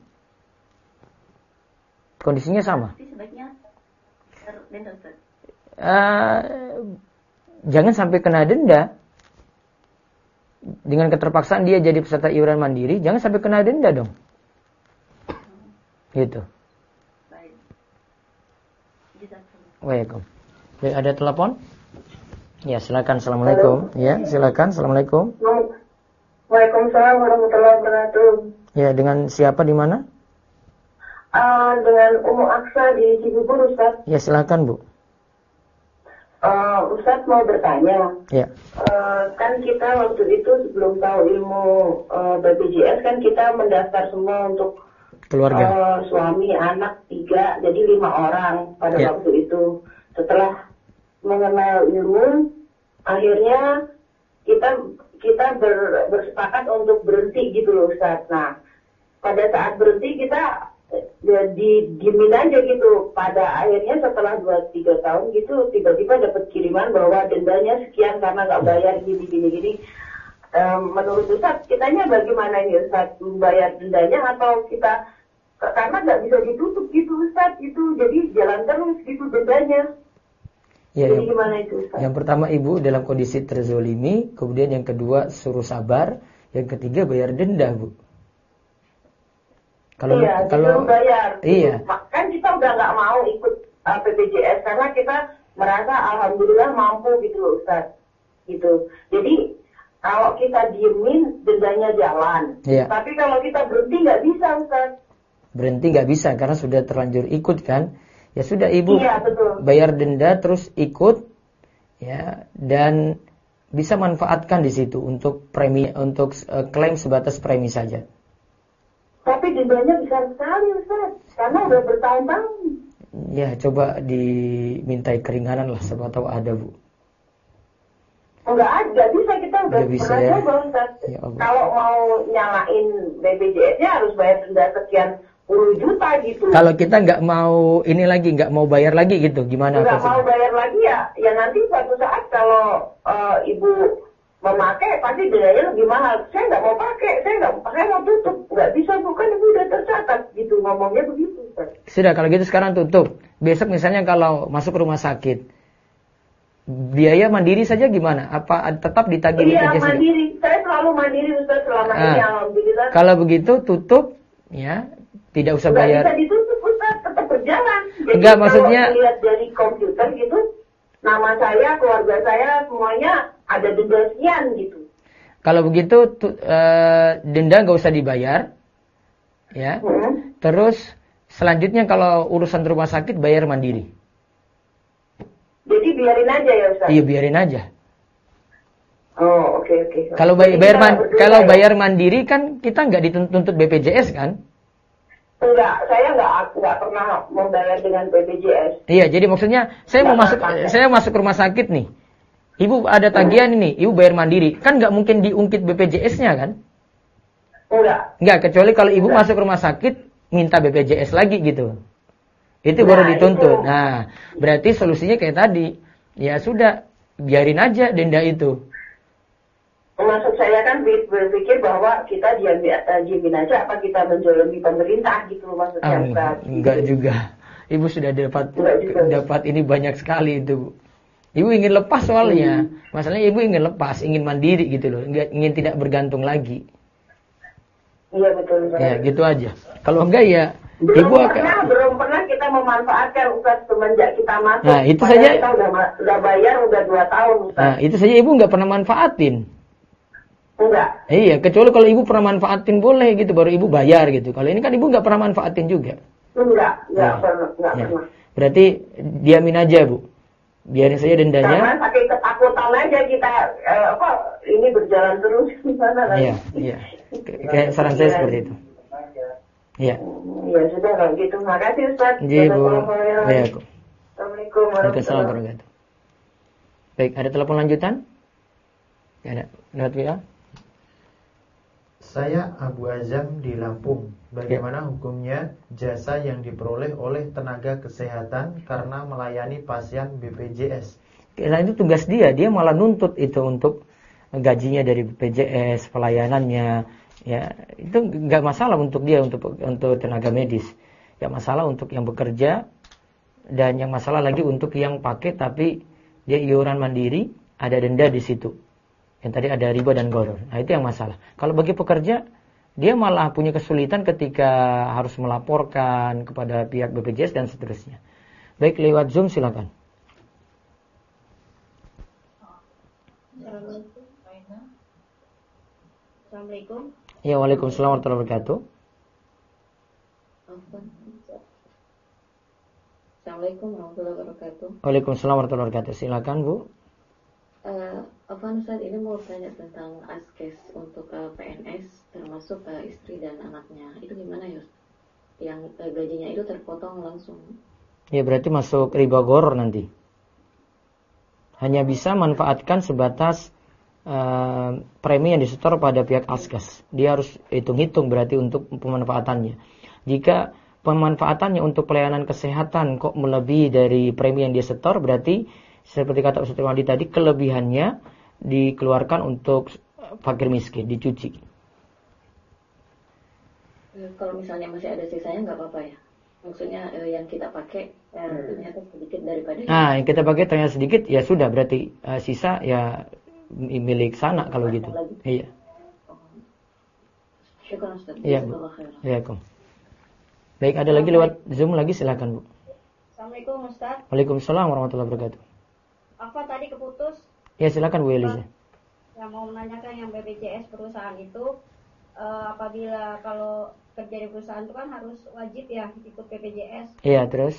Kondisinya sama. Sebaiknya denda, Ustaz. Jangan sampai kena denda. Dengan keterpaksaan dia jadi peserta iuran mandiri, jangan sampai kena denda dong. Gitu. Baik. Waalaikumsalam. Baik, ada telepon? Ya, silakan. Assalamualaikum. Halo. Ya, silakan. Assalamualaikum. Waalaikumsalam warahmatullahi wabarakatuh. Ya, dengan siapa di mana? Dengan Umu Aksa di Cibubur, Ustaz. Ya, silakan, Bu. Ustaz mau bertanya. Ya. Kan kita waktu itu sebelum tahu ilmu BPJS kan kita mendaftar semua untuk Keluarga. Suami, anak 3, jadi 5 orang pada waktu itu. Setelah mengenal ilmu, akhirnya kita bersepakat untuk berhenti gitu loh, Ustaz. Nah, pada saat berhenti kita diemin aja gitu. Pada akhirnya setelah 2-3 tahun gitu tiba-tiba dapat kiriman bahwa dendanya sekian karena nggak bayar gini. Menurut Ustaz, kitanya bagaimana ini, Ustaz? Membayar dendanya atau kita karena nggak bisa ditutup gitu, Ustaz, itu jadi jalan terus gitu dendanya. Ya, jadi gimana itu, Ustaz? Yang pertama, Ibu dalam kondisi terzolimi, kemudian yang kedua suruh sabar, yang ketiga bayar denda, Bu. Kalau bayar. Iya. Kan kita udah nggak mau ikut BPJS karena kita merasa alhamdulillah mampu gitu loh, Ustaz. Gitu. Jadi kalau kita diemin dendanya jalan. Iya. Tapi kalau kita berhenti nggak bisa, Ustaz. Berhenti nggak bisa karena sudah terlanjur ikut kan. Ya sudah, Ibu. Iya, betul. Bayar denda terus ikut, ya, dan bisa manfaatkan di situ untuk premi, untuk klaim sebatas premi saja. Tapi dendanya besar sekali, Ustaz. Karena udah bertahun-tahun. Ya, coba dimintai keringanan lah, siapa tahu ada, Bu. Enggak bisa, kita udah pernah coba, Ustaz. Ya Allah. Kalau mau nyalain BPJS-nya harus bayar denda sekian puluh juta gitu. Kalau kita nggak mau ini lagi, nggak mau bayar lagi gitu, gimana? Nggak mau bayar lagi ya nanti suatu saat kalau ibu memakai pasti dendanya lebih mahal. Saya nggak mau pakai, saya mau tutup. Nggak bisa, bukan ibu udah tercatat gitu, ngomongnya begitu, Ustaz. Sudah, kalau gitu sekarang tutup. Besok misalnya kalau masuk rumah sakit, biaya mandiri saja gimana? Apa tetap ditagih Iya, BPJS? mandiri. Saya selalu mandiri, Ustaz, selama ini alhamdulillah. Kalau begitu tutup, ya, tidak usah bayar. Nggak bisa ditutup, Ustaz, tetap berjalan. Jadi enggak, maksudnya kalau lihat dari komputer gitu, nama saya, keluarga saya semuanya ada denda sekian gitu. Kalau begitu denda nggak usah dibayar, ya. Terus selanjutnya kalau urusan rumah sakit bayar mandiri. Jadi biarin aja ya, Ustaz? Iya, biarin aja. Oh, oke. Kalau bayar mandiri kan kita nggak dituntut BPJS kan? Enggak, saya nggak pernah membayar dengan BPJS. Iya, jadi maksudnya saya masuk rumah sakit nih. Ibu ada tagihan ini, ibu bayar mandiri. Kan nggak mungkin diungkit BPJS-nya kan? Enggak, kecuali kalau ibu masuk rumah sakit minta BPJS lagi gitu. Itu baru dituntut. Nah, berarti solusinya kayak tadi. Ya sudah, biarin aja denda itu. Maksud saya kan berpikir bahwa kita diamin aja apa kita menjolimi pemerintah gitu maksudnya. Enggak juga. Ibu sudah dapat ini banyak sekali itu. Ibu ingin lepas soalnya. Masalahnya ibu ingin lepas, ingin mandiri gitu loh. Ingin tidak bergantung lagi. Iya betul. Ya gitu aja. Kalau enggak ya Belum pernah kita memanfaatkan Ustaz semenjak kita masuk. Nah, itu padahal saja kita udah bayar udah 2 tahun Ustaz. Nah, itu saja ibu nggak pernah manfaatin. Enggak. Iya, kecuali kalau ibu pernah manfaatin boleh gitu, baru ibu bayar gitu. Kalau ini kan ibu nggak pernah manfaatin juga. Enggak pernah. Berarti diamin aja Bu. Biarin saja dendanya. Karena saking ketakutan aja kita ini berjalan terus gimana lagi. Iya. Kayak saran saya seperti itu. Iya. Ya sudah kalau gitu. Makasih Ustaz. Iya Bu. Assalamualaikum warahmatullahi wabarakatuh. Baik, ada telepon lanjutan? Ada. Lewat WA? Saya Abu Azam di Lampung. Bagaimana hukumnya jasa yang diperoleh oleh tenaga kesehatan karena melayani pasien BPJS? Karena itu tugas dia malah nuntut itu untuk gajinya dari BPJS, pelayanannya. Ya, itu nggak masalah untuk dia, untuk tenaga medis. Ya masalah untuk yang bekerja, dan yang masalah lagi untuk yang pakai tapi dia iuran mandiri, ada denda di situ. Yang tadi ada riba dan gharar. Nah, itu yang masalah. Kalau bagi pekerja, dia malah punya kesulitan ketika harus melaporkan kepada pihak BPJS dan seterusnya. Baik, lewat Zoom silakan. Assalamualaikum. Ya, waalaikumsalam warahmatullahi wabarakatuh. Assalamualaikum warahmatullahi wabarakatuh. Waalaikumsalam warahmatullahi wabarakatuh. Silakan Bu. Ustaz, ini mau tanya tentang askes untuk PNS termasuk istri dan anaknya. Itu gimana ya? Yang gajinya itu terpotong langsung. Ya berarti masuk riba gharar nanti. Hanya bisa manfaatkan sebatas premi yang disetor pada pihak askes. Dia harus hitung-hitung berarti untuk pemanfaatannya. Jika pemanfaatannya untuk pelayanan kesehatan kok melebihi dari premi yang dia setor, berarti seperti kata Ustaz Wadi tadi, kelebihannya dikeluarkan untuk fakir miskin, dicuci. Kalau misalnya masih ada sisanya nggak apa-apa ya? Maksudnya yang kita pakai ternyata sedikit daripada. Nah, yang kita pakai ternyata sedikit, ya sudah berarti sisa ya milik sana kalau gitu. Iya. Syukur Ustaz. Iya, Bu. Iya, Kom. Baik, ada lagi lewat Zoom lagi, silakan Bu. Assalamualaikum Ustaz. Waalaikumsalam warahmatullahi wabarakatuh. Apa tadi keputus? Ya, silakan Bu Eliza. Yang mau menanyakan yang BPJS perusahaan itu apabila kalau kerja di perusahaan itu kan harus wajib ya ikut BPJS. Iya, terus?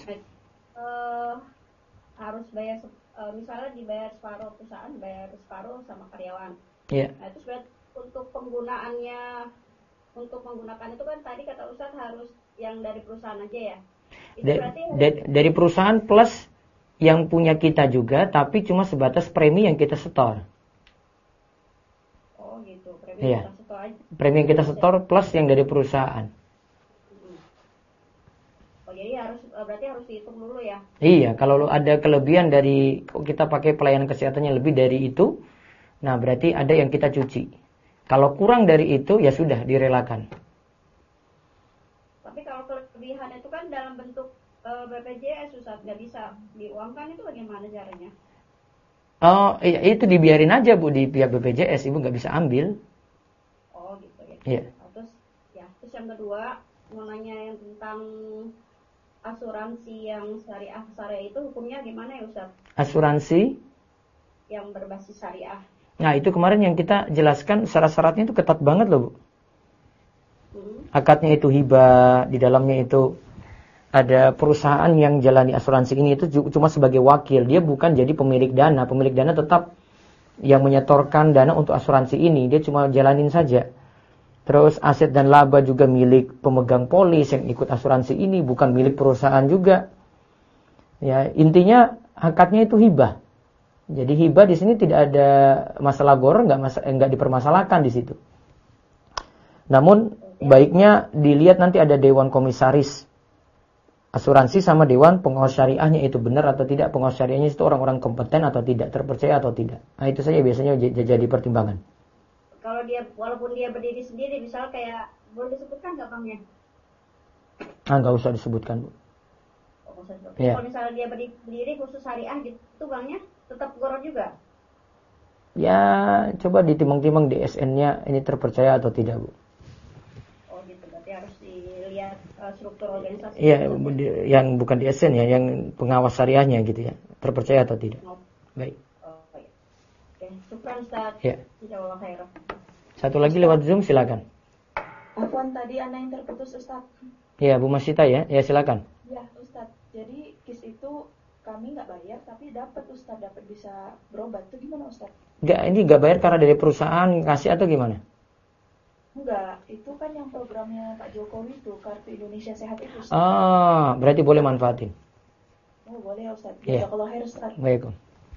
Harus bayar misalnya dibayar separuh perusahaan, bayar separuh sama karyawan. Iya. Nah, itu sebenarnya untuk penggunaannya, untuk menggunakan itu kan tadi kata Ustaz harus yang dari perusahaan aja ya. Itu berarti dari perusahaan plus yang punya kita juga, tapi cuma sebatas premi yang kita setor. Oh gitu, premi iya. Kita setor aja. Premi yang kita setor plus yang dari perusahaan. Oh jadi berarti harus dihitung dulu ya? Iya, kalau ada kelebihan dari kita pakai pelayanan kesehatannya lebih dari itu, nah berarti ada yang kita cuci. Kalau kurang dari itu, ya sudah direlakan. Tapi kalau kelebihan itu kan dalam bentuk BPJS Ustaz, nggak bisa diuangkan, itu bagaimana caranya? Oh iya, itu dibiarin aja Bu di pihak BPJS, Ibu nggak bisa ambil. Oh gitu ya. Iya. Terus yang kedua mau nanya yang tentang asuransi yang syariah itu hukumnya gimana ya Ustaz? Asuransi yang berbasis syariah. Nah itu kemarin yang kita jelaskan syarat-syaratnya itu ketat banget loh Bu. Akadnya itu hibah, di dalamnya itu ada perusahaan yang jalani asuransi ini itu cuma sebagai wakil. Dia bukan jadi pemilik dana. Pemilik dana tetap yang menyetorkan dana untuk asuransi ini. Dia cuma jalanin saja. Terus aset dan laba juga milik pemegang polis yang ikut asuransi ini. Bukan milik perusahaan juga. Ya, intinya akadnya itu hibah. Jadi hibah di sini tidak ada masalah gor, nggak dipermasalahkan di situ. Namun baiknya dilihat nanti ada dewan komisaris asuransi sama dewan pengawas syariahnya itu benar atau tidak, pengawas syariahnya itu orang-orang kompeten atau tidak, terpercaya atau tidak. Nah itu saja biasanya jadi pertimbangan. Kalau dia walaupun dia berdiri sendiri, misal kayak boleh disebutkan nggak banknya? Nggak usah disebutkan Bu. Ya. Kalau misalnya dia berdiri khusus syariah gitu banknya tetap goror juga? Ya coba ditimbang-timbang di SN-nya ini terpercaya atau tidak Bu. Oh gitu, berarti harus dilihat struktur organisasi. Iya, yang bukan di SN ya, yang pengawas syariahnya gitu ya. Terpercaya atau tidak? Baik. Oke, syukran Ustaz. Ya. Jazakallahu khairan. Satu lagi lewat Zoom, silakan. Afwan, tadi Ana yang terputus Ustaz. Ya, Bu Masita ya. Ya, silakan. Ya Ustaz, jadi KIS itu kami nggak bayar tapi dapat Ustaz, dapat bisa berobat. Itu gimana Ustaz? Ini nggak bayar karena dari perusahaan kasih atau gimana? Enggak, itu kan yang programnya Pak Jokowi itu, Kartu Indonesia Sehat itu Ustaz. Berarti boleh manfaatin. Oh boleh ya Ustaz. Iya. Jazakallahu khair Ustaz. Baik.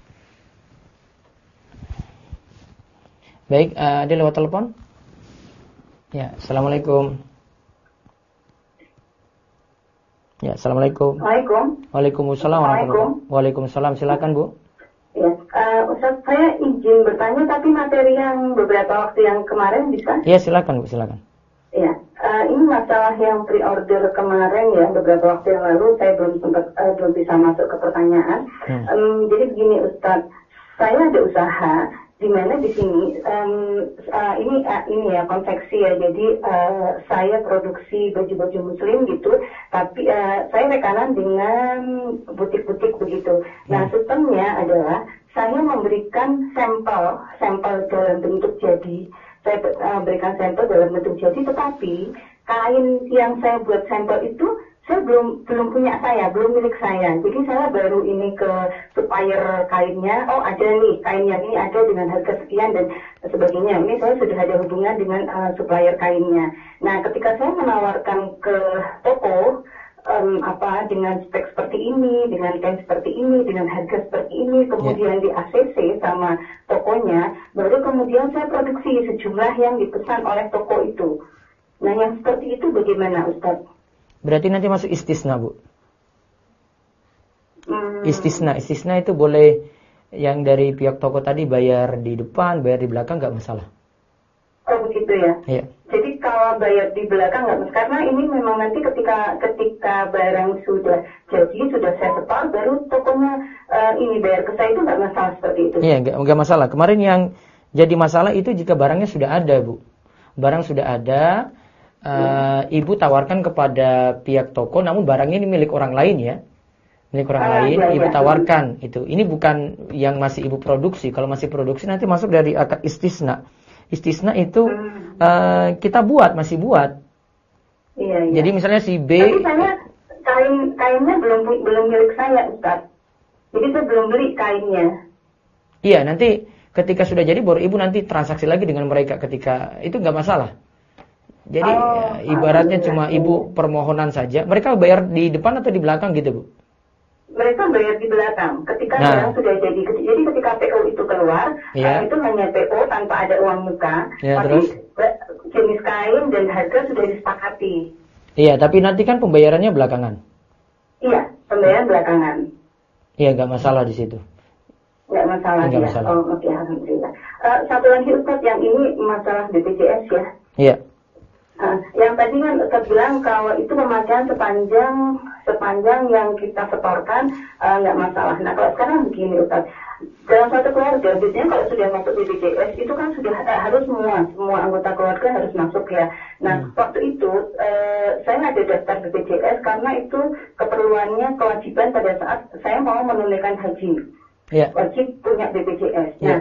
Baik, ada lewat telepon? Ya, assalamualaikum. Ya, assalamualaikum. Waalaikumsalam warahmatullahi. Waalaikumsalam. Silakan Bu. Ya, Ustaz, saya izin bertanya tapi materi yang beberapa waktu yang kemarin bisa? Ya, silakan Bu, silakan. Ya, ini masalah yang pre-order kemarin ya, beberapa waktu yang lalu saya belum bisa masuk ke pertanyaan. Jadi begini Ustaz, saya ada usaha di mana di sini ini ya konveksi ya, jadi saya produksi baju-baju muslim gitu, tapi saya rekanan dengan butik-butik begitu. Nah sistemnya adalah saya memberikan sampel dalam bentuk jadi, saya berikan sampel dalam bentuk jadi, tetapi kain yang saya buat sampel itu saya belum punya belum milik saya. Jadi saya baru ini ke supplier kainnya, oh ada nih kain yang ini ada dengan harga sekian dan sebagainya. Ini saya sudah ada hubungan dengan supplier kainnya. Nah ketika saya menawarkan ke toko dengan spek seperti ini, dengan kain seperti ini, dengan harga seperti ini, kemudian di ACC sama tokonya, baru kemudian saya produksi sejumlah yang dipesan oleh toko itu. Nah yang seperti itu bagaimana Ustaz? Berarti nanti masuk istisna Bu. Istisna itu boleh yang dari pihak toko tadi bayar di depan, bayar di belakang nggak masalah. Oh begitu ya. Iya. Jadi kalau bayar di belakang nggak masalah, karena ini memang nanti ketika barang sudah jadi, sudah saya setor, baru tokonya ini bayar ke saya, itu nggak masalah seperti itu. Iya, nggak masalah. Kemarin yang jadi masalah itu jika barangnya sudah ada Bu. Barang sudah ada. Ibu tawarkan kepada pihak toko, namun barangnya ini milik orang lain ya, milik orang lain. Ibu tawarkan itu. Ini bukan yang masih ibu produksi. Kalau masih produksi nanti masuk dari akad istisna. Istisna itu kita masih buat. Iya. Jadi misalnya si B. Tapi saya kainnya belum milik saya Ustaz. Jadi saya belum beli kainnya. Iya, nanti ketika sudah jadi baru ibu nanti transaksi lagi dengan mereka ketika itu nggak masalah. Jadi ibaratnya cuma ibu permohonan saja. Mereka bayar di depan atau di belakang gitu Bu? Mereka bayar di belakang. Ketika barang sudah jadi. Jadi ketika PO itu keluar, itu hanya PO tanpa ada uang muka. Tapi jenis kain dan harga sudah disepakati. Iya, tapi nanti kan pembayarannya belakangan. Iya, pembayaran belakangan. Iya, nggak masalah di situ. Nggak masalah. Nggak masalah. Oh, oke, alhamdulillah. Satu lagi Ustaz, yang ini masalah BPJS ya. Iya. Yang tadi kan Ustaz bilang kalau itu pemakaian sepanjang yang kita setorkan nggak masalah. Nah kalau sekarang begini Ustaz, dalam satu keluarga biasanya kalau sudah masuk BPJS itu kan sudah harus semua anggota keluarga harus masuk ya. Nah waktu itu saya ada daftar BPJS karena itu keperluannya kewajiban pada saat saya mau menunaikan haji. Wajib punya BPJS. Nah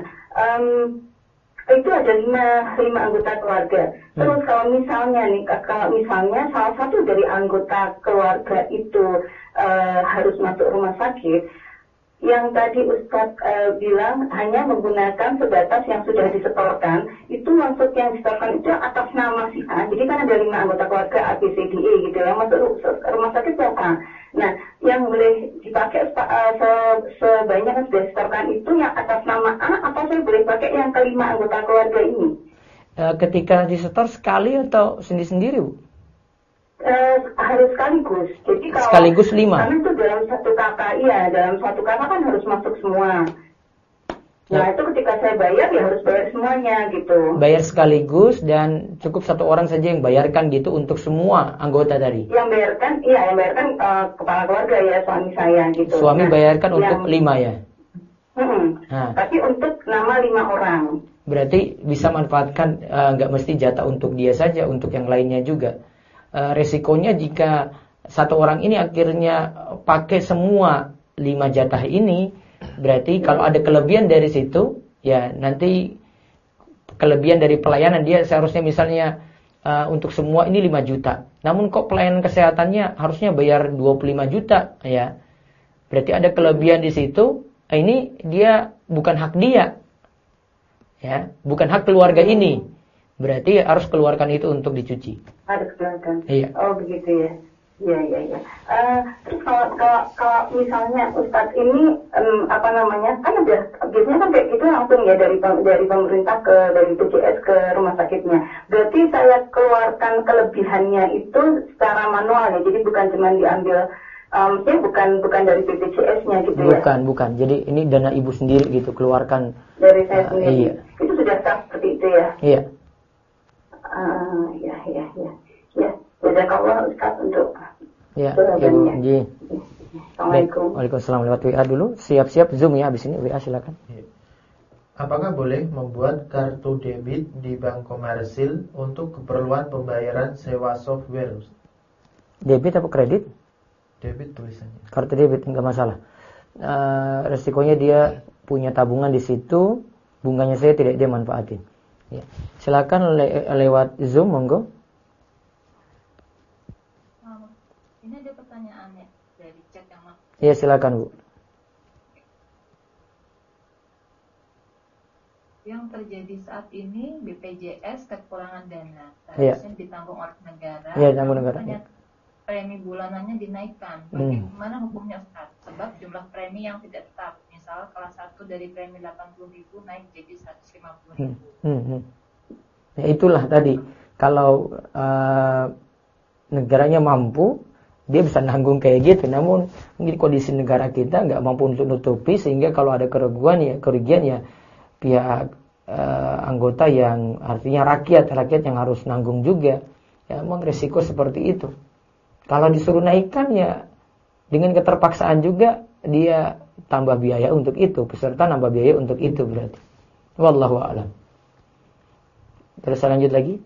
itu ada lima anggota keluarga. Terus kalau misalnya salah satu dari anggota keluarga itu harus masuk rumah sakit, yang tadi Ustadz bilang hanya menggunakan sebatas yang sudah disetorkan, itu maksud yang disetorkan itu atas nama si A. Jadi kan ada 5 anggota keluarga A, B, C, D, E gitu ya, masuk rumah sakit siapa? Nah, yang boleh dipakai sebanyak yang sudah disetorkan itu yang atas nama A, atau saya boleh pakai yang kelima anggota keluarga ini? Ketika disetor sekali atau sendiri-sendiri Bu? Harus sekaligus. Jadi kalau sekaligus 5. Karena itu dalam satu kakak kan harus masuk semua. Nah itu ketika saya bayar ya harus bayar semuanya gitu. Bayar sekaligus dan cukup satu orang saja yang bayarkan gitu untuk semua anggota tadi. Yang bayarkan kepala keluarga ya, suami saya gitu. Suami bayarkan untuk 5 ya. Tapi untuk nama 5 orang. Berarti bisa manfaatkan nggak mesti jatah untuk dia saja, untuk yang lainnya juga. resikonya jika satu orang ini akhirnya pakai semua 5 jatah ini, berarti kalau ada kelebihan dari situ, ya nanti kelebihan dari pelayanan dia seharusnya misalnya untuk semua ini 5 juta. Namun kok pelayanan kesehatannya harusnya bayar 25 juta, ya. Berarti ada kelebihan di situ. Ini dia bukan hak dia. Ya, bukan hak keluarga ini. Berarti harus keluarkan itu untuk dicuci. Harus keluarkan. Iya. Oh, begitu ya. Iya. Terus kalau misalnya Ustadz ini kan ada biasanya kan kayak gitu langsung ya dari pemerintah dari BPJS ke rumah sakitnya. Berarti saya keluarkan kelebihannya itu secara manual ya. Jadi bukan cuma diambil bukan dari BPJS-nya gitu ya. Bukan. Jadi ini dana ibu sendiri gitu, keluarkan dari saya sendiri. Iya. Itu sudah sah seperti itu ya. Iya. Ya. Jazakallah Ustaz untuk ya, Bu. Ji. Assalamualaikum. Waalaikumsalam. Lewat WA dulu. Siap-siap Zoom ya habis ini. WA silakan. Apakah boleh membuat kartu debit di bank komersil untuk keperluan pembayaran sewa software? Debit apa kredit? Debit tulisannya. Kartu debit enggak masalah. Resikonya dia punya tabungan di situ, bunganya saya tidak dia manfaatin. Ya. Silakan lewat Zoom monggo. Ini ada pertanyaannya dari chat yang masuk. Iya silakan Bu. Yang terjadi saat ini BPJS kekurangan dana, Iya. seharusnya ditanggung oleh negara. Iya, tanggung negara. Ternyata premi bulanannya dinaikkan. Bagaimana hukumnya Ustaz? Sebab jumlah premi yang tidak tetap. Misal kelas 1 dari premi 80.000 naik jadi 150.000. Ya itulah tadi. Kalau negaranya mampu, dia bisa nanggung kayak gitu. Namun mungkin kondisi negara kita nggak mampu untuk nutupi, sehingga kalau ada kerugian ya pihak anggota yang artinya rakyat yang harus nanggung juga. Ya memang resiko seperti itu. Kalau disuruh naikkan ya dengan keterpaksaan juga dia tambah biaya untuk itu, peserta nambah biaya untuk itu berarti. Wallahu a'lam. Terus lanjut lagi.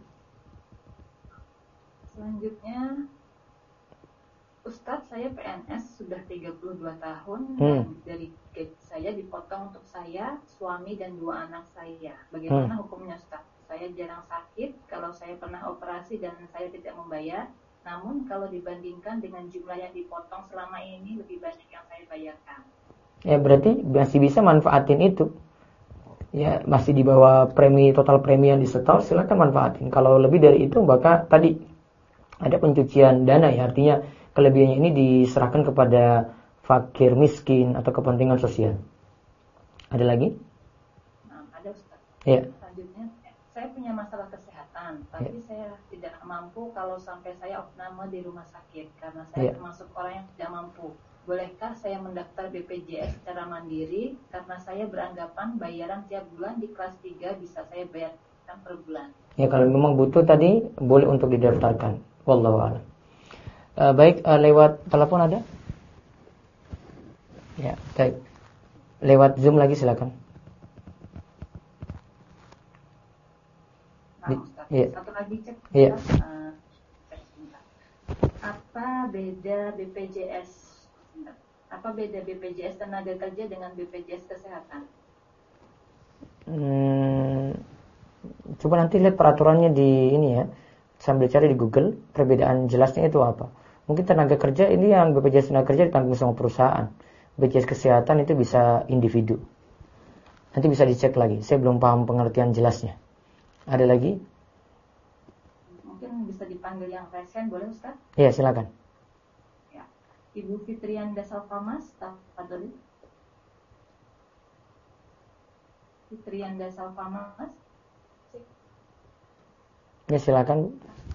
Selanjutnya, Ustadz, saya PNS sudah 32 tahun dan dari gaji saya dipotong untuk saya, suami dan 2 anak saya. Bagaimana hukumnya Ustadz? Saya jarang sakit, kalau saya pernah operasi dan saya tidak membayar. Namun kalau dibandingkan dengan jumlah yang dipotong selama ini lebih banyak yang saya bayarkan. Ya berarti masih bisa manfaatin itu. Ya masih di bawah total premi yang disetor, silakan manfaatin. Kalau lebih dari itu maka tadi ada pencucian dana ya, artinya kelebihannya ini diserahkan kepada fakir miskin atau kepentingan sosial. Ada lagi? Ada Ustaz. Ya. Selanjutnya, saya punya masalah kesehatan, tapi saya tidak mampu kalau sampai saya opname di rumah sakit karena saya termasuk orang yang tidak mampu. Bolehkah saya mendaftar BPJS secara mandiri karena saya beranggapan bayaran tiap bulan di kelas 3 bisa saya bayarkan per bulan? Ya kalau memang butuh tadi boleh untuk didaftarkan. Wallahu a'lam. Baik, lewat telepon ada? Ya, baik. Lewat Zoom lagi silakan. Nah, Ustaz, satu lagi cek. Iya. Apa beda BPJS tenaga kerja dengan BPJS kesehatan? Coba nanti lihat peraturannya di ini ya. Sambil cari di Google perbedaan jelasnya itu apa. Mungkin tenaga kerja ini yang BPJS tenaga kerja ditanggung sama perusahaan. BPJS kesehatan itu bisa individu. Nanti bisa dicek lagi. Saya belum paham pengertian jelasnya. Ada lagi? Mungkin bisa dipanggil yang resen, boleh Ustaz? Iya, silakan. Ya. Ibu Fitrianda Salfamas, tafadhol. Fitrianda Salfamas. Ya, silakan, Bu.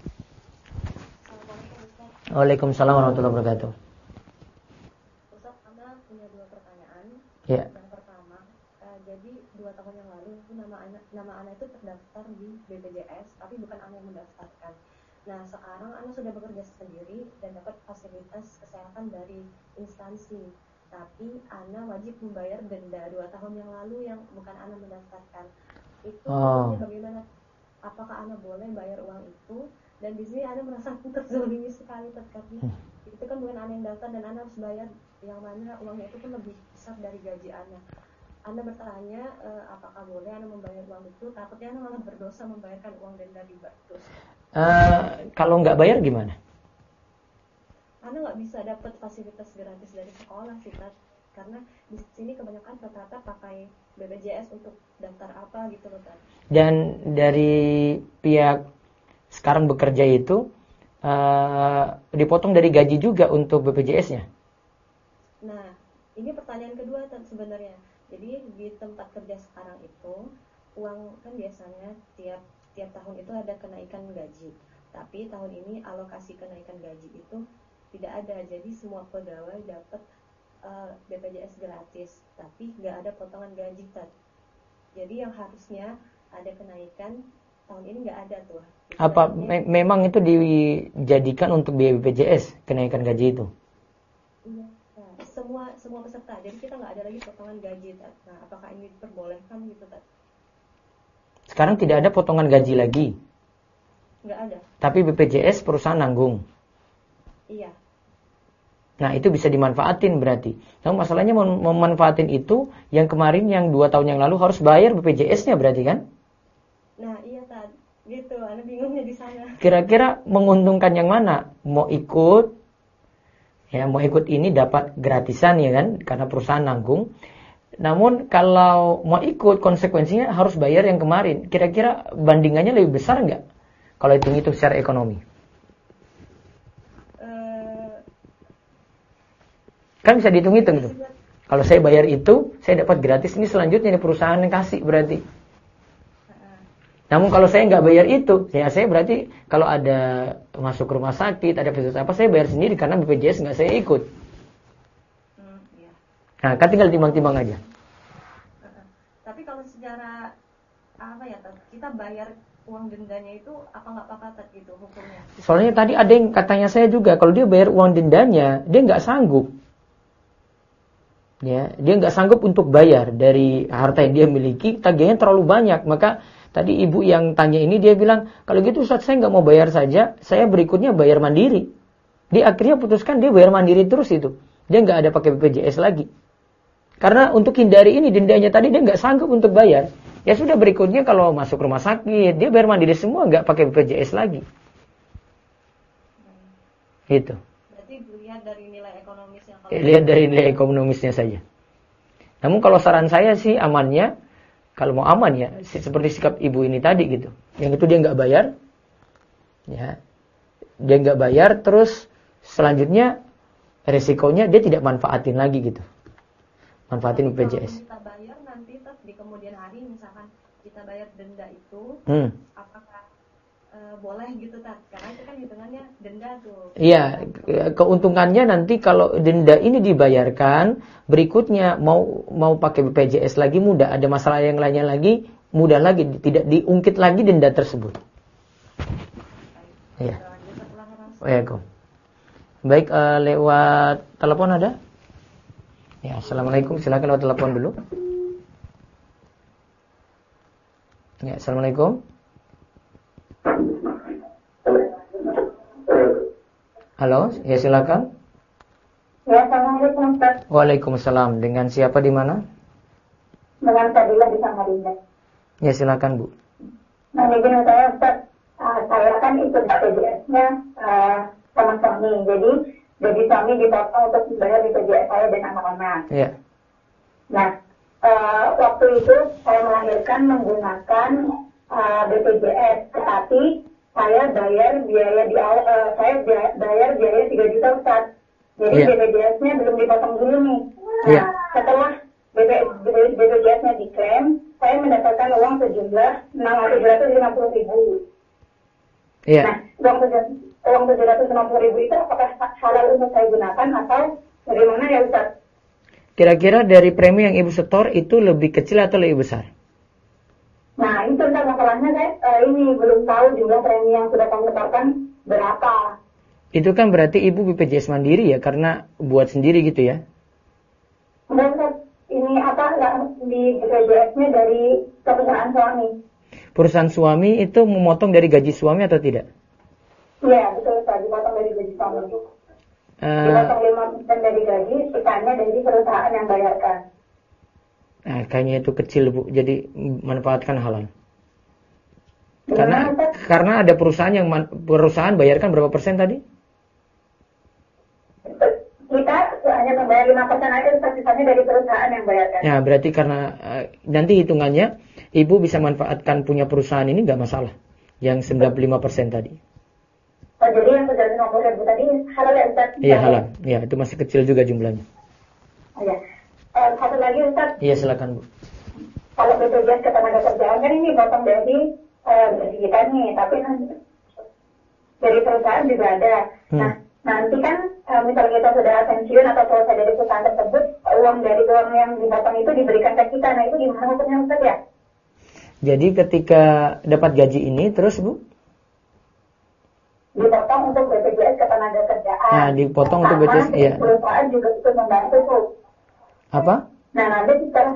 Waalaikumsalam warahmatullahi wabarakatuh. Ustaz, Anda punya 2 pertanyaan. Ya. Yang pertama, jadi 2 tahun yang lalu nama Anda itu terdaftar di BPJS, tapi bukan Anda yang mendaftarkan. Nah, sekarang Anda sudah bekerja sendiri dan dapat fasilitas kesehatan dari instansi, tapi Anda wajib membayar denda 2 tahun yang lalu yang bukan Anda mendaftarkan. Itu bagaimana? apakah Ana boleh bayar uang itu? Dan di sini Ana merasa terzolimi sekali karena itu kan bukan Ana yang daftar dan Ana harus bayar, yang mana uangnya itu pun lebih besar dari gaji Ana. Ana bertanya apakah boleh Ana membayar uang itu? Takutnya Ana malah berdosa membayarkan uang denda riba terus. Kalau nggak bayar gimana? Ana nggak bisa dapat fasilitas gratis dari sekolah sih, Tat. Karena di sini kebanyakan rata-rata pakai BPJS untuk daftar apa gitu loh, Tat. Dan dari pihak sekarang bekerja itu dipotong dari gaji juga untuk BPJS-nya. Nah, ini pertanyaan kedua Tat sebenarnya. Jadi di tempat kerja sekarang itu uang kan biasanya tiap tahun itu ada kenaikan gaji. Tapi tahun ini alokasi kenaikan gaji itu tidak ada. Jadi semua pegawai dapat BPJS gratis, tapi nggak ada potongan gaji, Tat. Jadi yang harusnya ada kenaikan tahun ini nggak ada tuh. Apa memang itu dijadikan untuk biaya BPJS kenaikan gaji itu? Iya, nah, semua peserta. Jadi kita nggak ada lagi potongan gaji, Tat. Nah, apakah ini diperbolehkan gitu, Tat? Sekarang tidak ada potongan gaji lagi. Nggak ada. Tapi BPJS perusahaan nanggung. Iya. Nah, itu bisa dimanfaatin berarti. Nah, masalahnya memanfaatin itu yang kemarin yang 2 tahun yang lalu harus bayar BPJS-nya berarti kan? Nah, iya Tad. Gitu, Ana bingungnya di sana. Kira-kira menguntungkan yang mana? Mau ikut ini dapat gratisan ya kan, karena perusahaan nanggung. Namun kalau mau ikut konsekuensinya harus bayar yang kemarin. Kira-kira bandingannya lebih besar nggak? Kalau hitung-hitung secara ekonomi. Kan bisa dihitung-hitung itu. Kalau saya bayar itu, saya dapat gratis. Ini selanjutnya nih perusahaan yang kasih berarti. Namun kalau saya nggak bayar itu, saya berarti kalau ada masuk rumah sakit, ada fasilitas apa, saya bayar sendiri karena BPJS nggak saya ikut. Nah, kan tinggal timbang-timbang aja. Tapi kalau secara kita bayar uang dendanya itu apa nggak apa-apa gitu hukumnya? Soalnya tadi ada yang katanya saya juga, kalau dia bayar uang dendanya, dia nggak sanggup. Ya, dia nggak sanggup untuk bayar dari harta yang dia miliki, tagihannya terlalu banyak. Maka tadi ibu yang tanya ini dia bilang, kalau gitu Ustaz saya nggak mau bayar saja, saya berikutnya bayar mandiri. Dia akhirnya putuskan dia bayar mandiri terus itu. Dia nggak ada pakai BPJS lagi. Karena untuk hindari ini dendanya tadi dia nggak sanggup untuk bayar. Ya sudah berikutnya kalau masuk rumah sakit dia bayar mandiri semua, nggak pakai BPJS lagi. Gitu. Lihat dari nilai ekonomisnya. Lihat dari nilai ekonomisnya saja. Namun kalau saran saya sih amannya, kalau mau aman ya, seperti sikap ibu ini tadi gitu. Yang itu dia nggak bayar, ya, dia nggak bayar, terus selanjutnya resikonya dia tidak manfaatin lagi gitu, manfaatin BPJS. Kalau kita bayar nanti di kemudian hari misalkan kita bayar denda itu, apakah boleh gitu karena itu kan hitungannya denda tuh. Iya, keuntungannya nanti kalau denda ini dibayarkan, berikutnya mau pakai BPJS lagi mudah, ada masalah yang lainnya lagi mudah lagi, tidak diungkit lagi denda tersebut. Iya. Baik, lewat telepon ada? Ya, assalamualaikum, silakan lewat telepon dulu. Ya, assalamualaikum. Halo, ya silakan. Ya, assalamualaikum Ustaz. Waalaikumsalam. Dengan siapa di mana? Dengan Fadila di Samarinda. Ya silakan Bu. Nah, begini saya Ustaz, saya kan ikut BPJS-nya sama suami. Jadi suami dipotong untuk membayar BPJS saya dan anak-anak. Iya. Nah, waktu itu saya melahirkan menggunakan BPJS, tetapi saya bayar biaya di awal, saya bayar biaya 3 juta Ustaz. Jadi BPJS-nya belum dipotong dulu nih. Nah, setelah BPJS-nya diklaim, saya mendapatkan uang sejumlah 750.000. Iya. Nah, uang 750.000 itu apakah halal untuk saya gunakan atau bagaimana ya Ustaz? Kira-kira dari premi yang Ibu setor itu lebih kecil atau lebih besar? Nah, itu Ustaz masalahnya saya ini belum tahu jumlah premi yang sudah kami setorkan berapa. Itu kan berarti Ibu BPJS Mandiri ya, karena buat sendiri gitu ya? Enggak Ustaz, ini di BPJS-nya dari perusahaan suami. perusahaan suami itu memotong dari gaji suami atau tidak? Iya, betul Ustaz, dipotong dari gaji suami. Dipotong 5% dari gaji, sisanya dari perusahaan yang bayarkan. Nah, kayaknya itu kecil Bu, jadi manfaatkan halal. Gimana, Karena ada perusahaan yang perusahaan bayarkan berapa persen tadi? Kita hanya membayar 5% aja, sisanya dari perusahaan yang bayarkan. Ya, berarti karena nanti hitungannya Ibu bisa manfaatkan punya perusahaan ini nggak masalah. Yang 95% tadi. Oh, jadi yang 950.000 tadi halal ya Ustaz? Iya halal, ya itu masih kecil juga jumlahnya. Oh, ya. Satu lagi Ustaz. Iya silakan Bu. Kalau BPJS Ketenagakerjaan kan ini potong dari kita nih, tapi dari perusahaan juga ada. Nah, nanti kan misalnya kita sudah pensiun atau selesai dari perusahaan tersebut, uang yang dipotong itu diberikan ke kita. Nah, itu gimana hukumnya Ustaz ya? Jadi ketika dapat gaji ini terus Bu? Dipotong untuk BPJS Ketenagakerjaan. Nah, dipotong untuk BPJS, iya. Perusahaan juga ikut membantu tuh. Apa? Nah, nanti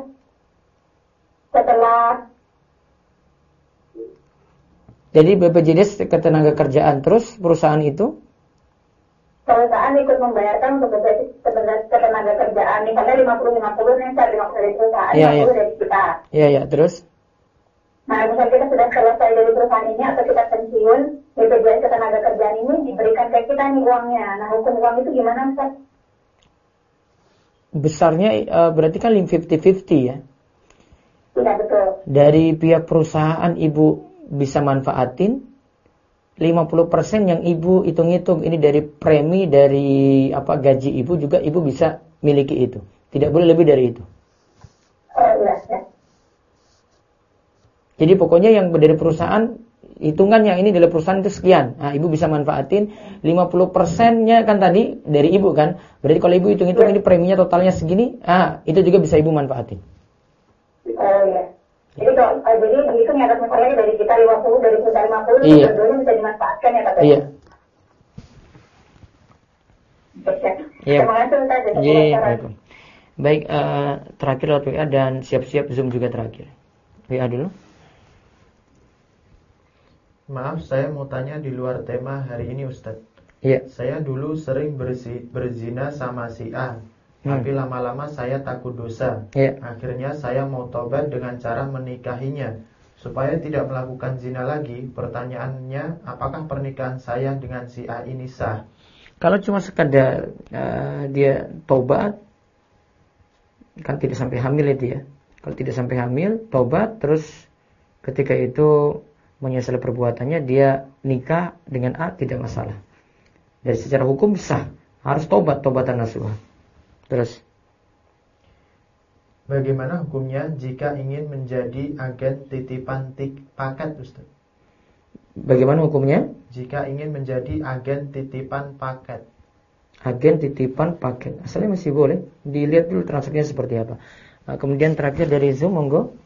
setelah jadi BPJS Ketenagakerjaan terus perusahaan itu? Perusahaan ikut membayarkan untuk BPJS Ketenagakerjaan. Misalnya 50-50 nih, 50 dari perusahaan, 50 dari kita. Iya, terus? Nah, misalnya kita sudah selesai dari perusahaan ini atau kita pensiun, BPJS Ketenagakerjaan ini diberikan ke kita nih uangnya. Nah, hukum uang itu gimana, Ustaz? Besarnya berarti kan 50-50 ya? Tidak, betul. Dari pihak perusahaan Ibu bisa manfaatin 50% yang Ibu hitung-hitung ini dari premi, dari gaji Ibu juga Ibu bisa miliki itu. Tidak boleh lebih dari itu. Oh, iya. Jadi pokoknya yang dari perusahaan, hitungannya ini dari perusahaan itu sekian. Nah, Ibu bisa manfaatin 50%-nya kan tadi dari Ibu kan. Berarti kalau Ibu hitung-hitung ini preminya totalnya segini, itu juga bisa Ibu manfaatin. Oh iya. Jadi dihitung ya, misalnya dari kita 50, dari perusahaan 50, iya. Kedua-duanya bisa dimanfaatkan ya Pak? Iya. Iya. Terima kasih Ustaz. Iya, baik, terakhir lewat WA dan siap-siap Zoom juga terakhir. WA dulu. Maaf, saya mau tanya di luar tema hari ini Ustadz. Iya. Saya dulu sering berzina sama si A, tapi lama-lama saya takut dosa. Iya. Akhirnya saya mau tobat dengan cara menikahinya supaya tidak melakukan zina lagi. Pertanyaannya, apakah pernikahan saya dengan si A ini sah? Kalau cuma sekadar dia tobat, kan tidak sampai hamil itu ya. Kalau tidak sampai hamil, tobat, terus ketika itu menyesal perbuatannya, dia nikah dengan A, tidak masalah. Dari secara hukum sah, harus tobatan nasuha. Terus bagaimana hukumnya jika ingin menjadi agen titipan paket Ustaz? Bagaimana hukumnya? Jika ingin menjadi agen titipan paket. Agen titipan paket, asalnya masih boleh. Dilihat dulu transaksinya seperti apa. Kemudian terakhir dari Zoom, monggo.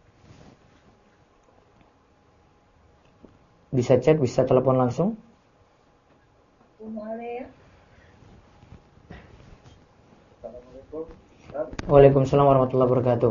Bisa chat, bisa telepon langsung. Waalaikumsalam warahmatullahi wabarakatuh.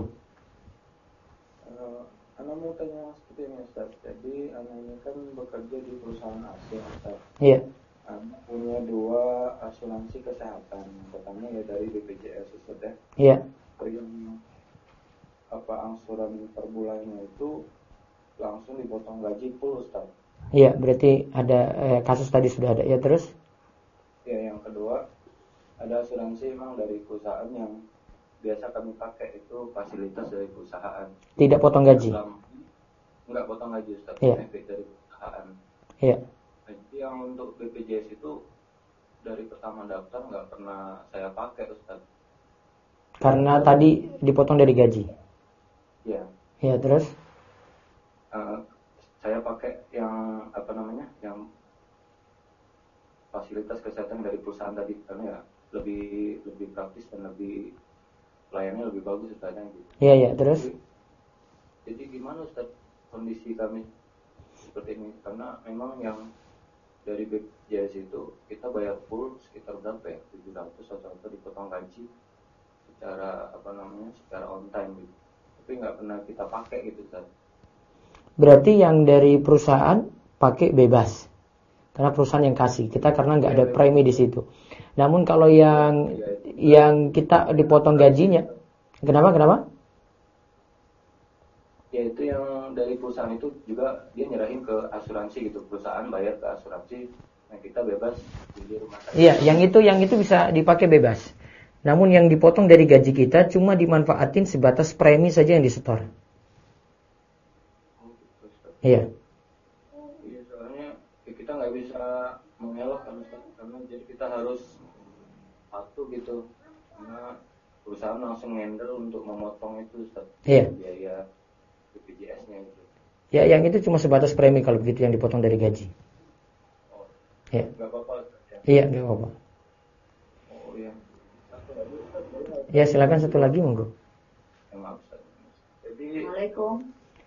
Anak mau tanya seperti ini Ustaz. Jadi anak ini kan bekerja di perusahaan asing Ustaz. Iya. Anak punya 2 asuransi kesehatan. Pertama ya dari BPJS Ustaz ya. Iya. Yang angsuran per bulannya itu langsung dipotong gaji full Ustaz. Iya, berarti ada kasus tadi sudah ada ya. Terus? Ya, yang kedua ada asuransi emang dari perusahaan yang biasa kami pakai, itu fasilitas dari perusahaan. Tidak potong gaji? Enggak potong gaji Ustaz, benefit dari perusahaan. Iya. Jadi yang untuk BPJS itu dari pertama daftar nggak pernah saya pakai Ustaz. Karena tadi dipotong dari gaji? Iya. Iya, terus? Saya pakai yang yang fasilitas kesehatan dari perusahaan tadi, karena ya lebih praktis dan lebih pelayanannya lebih bagus Ustaznya gitu. Iya, terus? Jadi gimana Ustaz kondisi kami seperti ini? Karena memang yang dari BPJS itu kita bayar full sekitar berapa ya? 700 atau dipotong gaji secara secara on time gitu. Tapi nggak pernah kita pakai gitu Ustaz. berarti yang dari perusahaan pakai bebas. Karena perusahaan yang kasih. Kita karena nggak ada premi di situ. Namun kalau yang kita dipotong gajinya, kenapa? Ya itu yang dari perusahaan itu juga dia nyerahin ke asuransi gitu, perusahaan bayar ke asuransi, nah kita bebas di rumah sakit. Iya, yang itu bisa dipakai bebas. Namun yang dipotong dari gaji kita cuma dimanfaatin sebatas premi saja yang disetor. Iya. Iya, soalnya kita nggak bisa mengelak kan Ustaz, karena jadi kita harus patuh gitu, karena perusahaan langsung handle untuk memotong itu Ustaz. Iya. Biaya BPJS-nya itu. Ya, yang itu cuma sebatas premi kalau begitu yang dipotong dari gaji. Oh. Iya. Nggak apa-apa Ustaz, ya? Iya, nggak apa-apa. Oh iya. Satu lagi Ustaz, boleh? Ya, silakan satu lagi monggo. Maaf Ustaz. Jadi Assalamualaikum.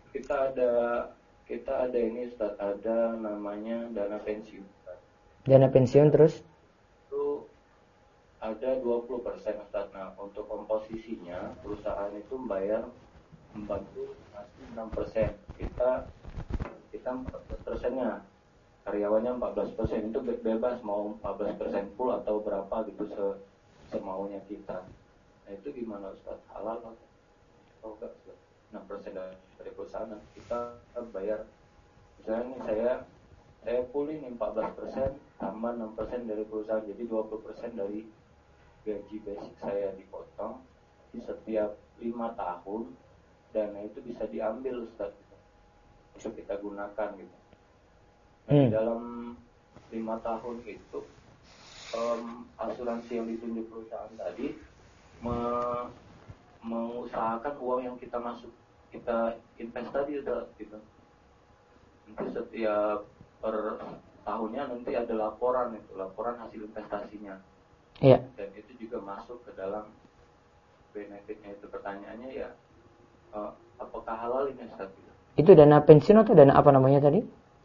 Kita ada ini Ustaz, ada namanya dana pensiun Ustaz. Dana pensiun terus? Itu ada 20% Ustaz. Nah, untuk komposisinya perusahaan itu membantu ngasih 6%. Kita 14%-nya. Karyawannya 14%, itu bebas mau 14% full atau berapa gitu semaunya kita. Nah, itu gimana Ustaz? Halal atau enggak Ustaz? 6% dari perusahaan kita bayar. Misalnya nih saya full ini 14% tambah 6% dari perusahaan, jadi 20% dari gaji basic saya dipotong di setiap 5 tahun, dana itu bisa diambil Ustaz, bisa kita gunakan gitu. Nah, di dalam 5 tahun itu asuransi yang ditunjuk perusahaan tadi mengusahakan uang yang kita invest tadi udah gitu. Nanti setiap per tahunnya nanti ada laporan hasil investasinya. Iya. Dan itu juga masuk ke dalam benefitnya itu. Pertanyaannya ya, apakah halal ini Ustaz? Itu dana pensiun atau dana apa namanya tadi?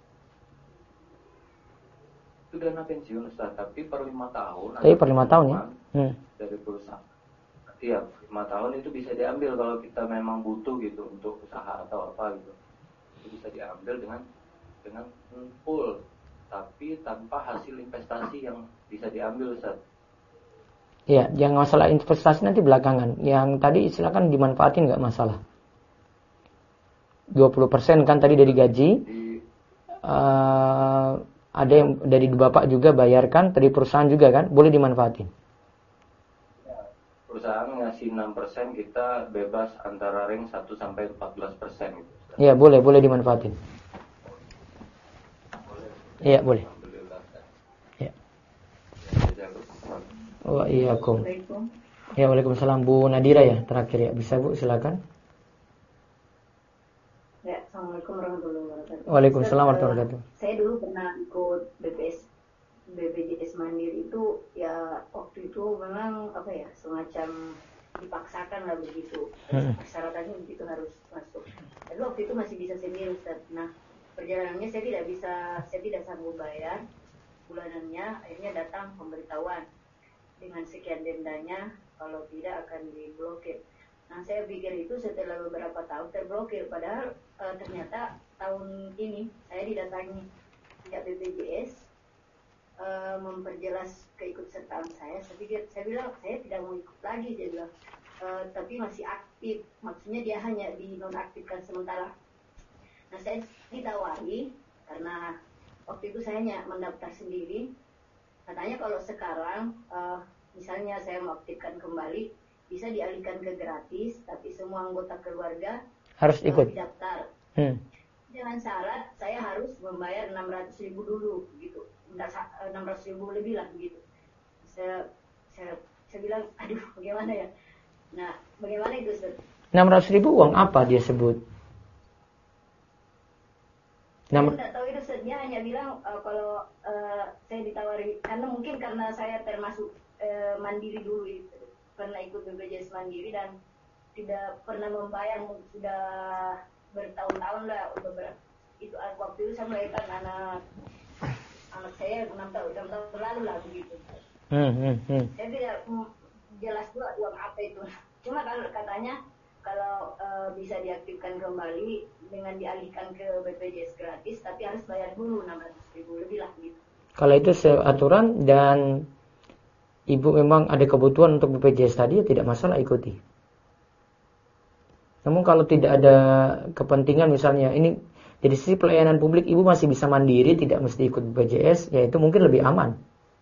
Itu dana pensiun Ustaz, tapi per 5 tahun. Tapi per 5 tahun ya? Dari perusahaan. Iya, 5 tahun itu bisa diambil kalau kita memang butuh gitu untuk usaha atau apa gitu. Itu bisa diambil dengan full, tapi tanpa hasil investasi yang bisa diambil Ustaz. Iya, yang masalah investasi nanti belakangan. Yang tadi silakan dimanfaatin nggak masalah. 20% kan tadi dari gaji. Ada yang dari Bapak juga bayarkan, dari perusahaan juga kan, boleh dimanfaatin. Perusahaan ngasih 6%, kita bebas antara ring 1 sampai 14% gitu. Iya, boleh dimanfaatin. Iya, boleh. Iya. Waalaikumsalam. Ya, waalaikumsalam. Bu Nadira ya, terakhir ya. Bisa Bu, silakan. Ya, Assalamualaikum warahmatullahi wabarakatuh. Waalaikumsalam warahmatullahi wabarakatuh. Saya dulu pernah ikut BPJS Mandiri itu, ya waktu itu memang semacam dipaksakan lah begitu. Persyaratannya begitu harus masuk. Tapi waktu itu masih bisa sendiri Ustaz. Nah, perjalanannya saya tidak sanggup bayar bulanannya, akhirnya datang pemberitahuan dengan sekian dendanya, kalau tidak akan diblokir. Nah, saya pikir itu setelah beberapa tahun terblokir, padahal ternyata tahun ini saya didatangi pihak BPJS memperjelas keikutsertaan saya. Saya bilang saya tidak mau ikut lagi, dia bilang, tapi masih aktif, maksudnya dia hanya dinonaktifkan sementara. Nah, saya ditawari karena waktu itu saya hanya mendaftar sendiri. Katanya kalau sekarang misalnya saya mau aktifkan kembali, bisa dialihkan ke gratis, tapi semua anggota keluarga harus ikut daftar. Dengan syarat saya harus membayar 600.000 dulu gitu. 600.000 lebih lah begitu. Saya bilang, aduh bagaimana ya. Nah, bagaimana itu Ustaz? 600.000 uang apa dia sebut? Saya tidak tahu itu Ustaz. Dia hanya bilang kalau saya ditawari, karena saya termasuk mandiri dulu itu. Pernah ikut BPJS Mandiri dan tidak pernah membayar, sudah bertahun-tahun lah. Itu waktu itu saya melahirkan anak saya 6 tahun lalu lah begitu. Saya tidak jelas juga uang apa itu. Cuma kalau katanya kalau bisa diaktifkan kembali dengan dialihkan ke BPJS gratis, tapi harus bayar dulu 600.000 lebih lah gitu. Kalau itu seaturan dan ibu memang ada kebutuhan untuk BPJS tadi, ya tidak masalah ikuti. Namun kalau tidak ada kepentingan, misalnya ini dari sisi pelayanan publik ibu masih bisa mandiri, tidak mesti ikut BPJS, ya itu mungkin lebih aman.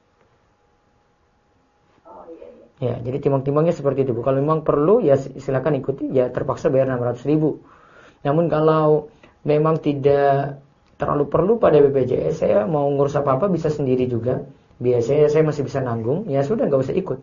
Ya, jadi timbang-timbangnya seperti itu Bu. Kalau memang perlu ya silakan ikuti, ya terpaksa bayar 600.000. Namun kalau memang tidak terlalu perlu pada BPJS, saya mau ngurus apa-apa bisa sendiri juga. Biasanya saya masih bisa nanggung, ya sudah nggak usah ikut.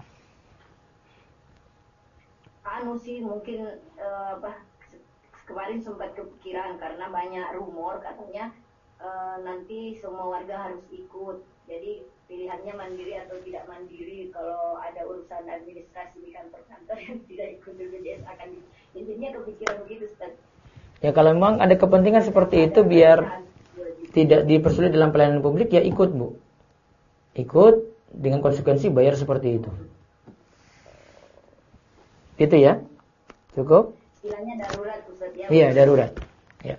Anu sih mungkin kemarin sempat kepikiran karena banyak rumor katanya nanti semua warga harus ikut. Jadi pilihannya mandiri atau tidak mandiri. Kalau ada urusan administrasi di kantor-kantor yang tidak ikut BPJS akan intinya kepikiran begitu Ustaz. Ya kalau memang ada kepentingan seperti itu biar tidak dipersulit dalam pelayanan publik, ya ikut Bu. Ikut dengan konsekuensi bayar seperti itu. Gitu ya? Cukup? Istilahnya darurat Ustaz ya. Iya, darurat. Ya.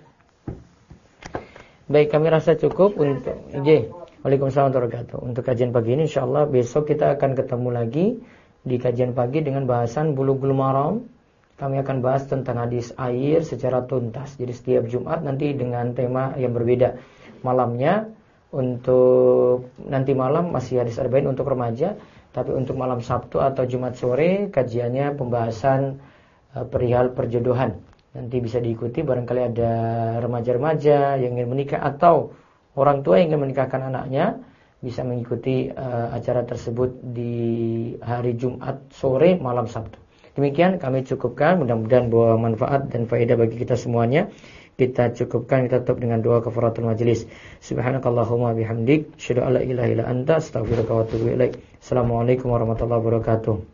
Baik, kami rasa cukup untuk Waalaikumsalam warahmatullahi wabarakatuh. Untuk kajian pagi ini insyaallah besok kita akan ketemu lagi di kajian pagi dengan bahasan Bulughul Maram. Kami akan bahas tentang hadis air secara tuntas. Jadi setiap Jumat nanti dengan tema yang berbeda. Malamnya untuk nanti malam masih hadis arba'in untuk remaja, tapi untuk malam Sabtu atau Jumat sore kajiannya pembahasan perihal perjodohan. Nanti bisa diikuti, barangkali ada remaja-remaja yang ingin menikah atau orang tua yang ingin menikahkan anaknya bisa mengikuti acara tersebut di hari Jumat sore malam Sabtu. Demikian kami cukupkan, mudah-mudahan bawa manfaat dan faedah bagi kita semuanya. Kita cukupkan, kita tutup dengan doa kafaratul majelis. Subhanakallahumma bihamdik, asyhadu an la ilaha illa anta, astaghfiruka wa atubu ilaik. Assalamualaikum warahmatullahi wabarakatuh.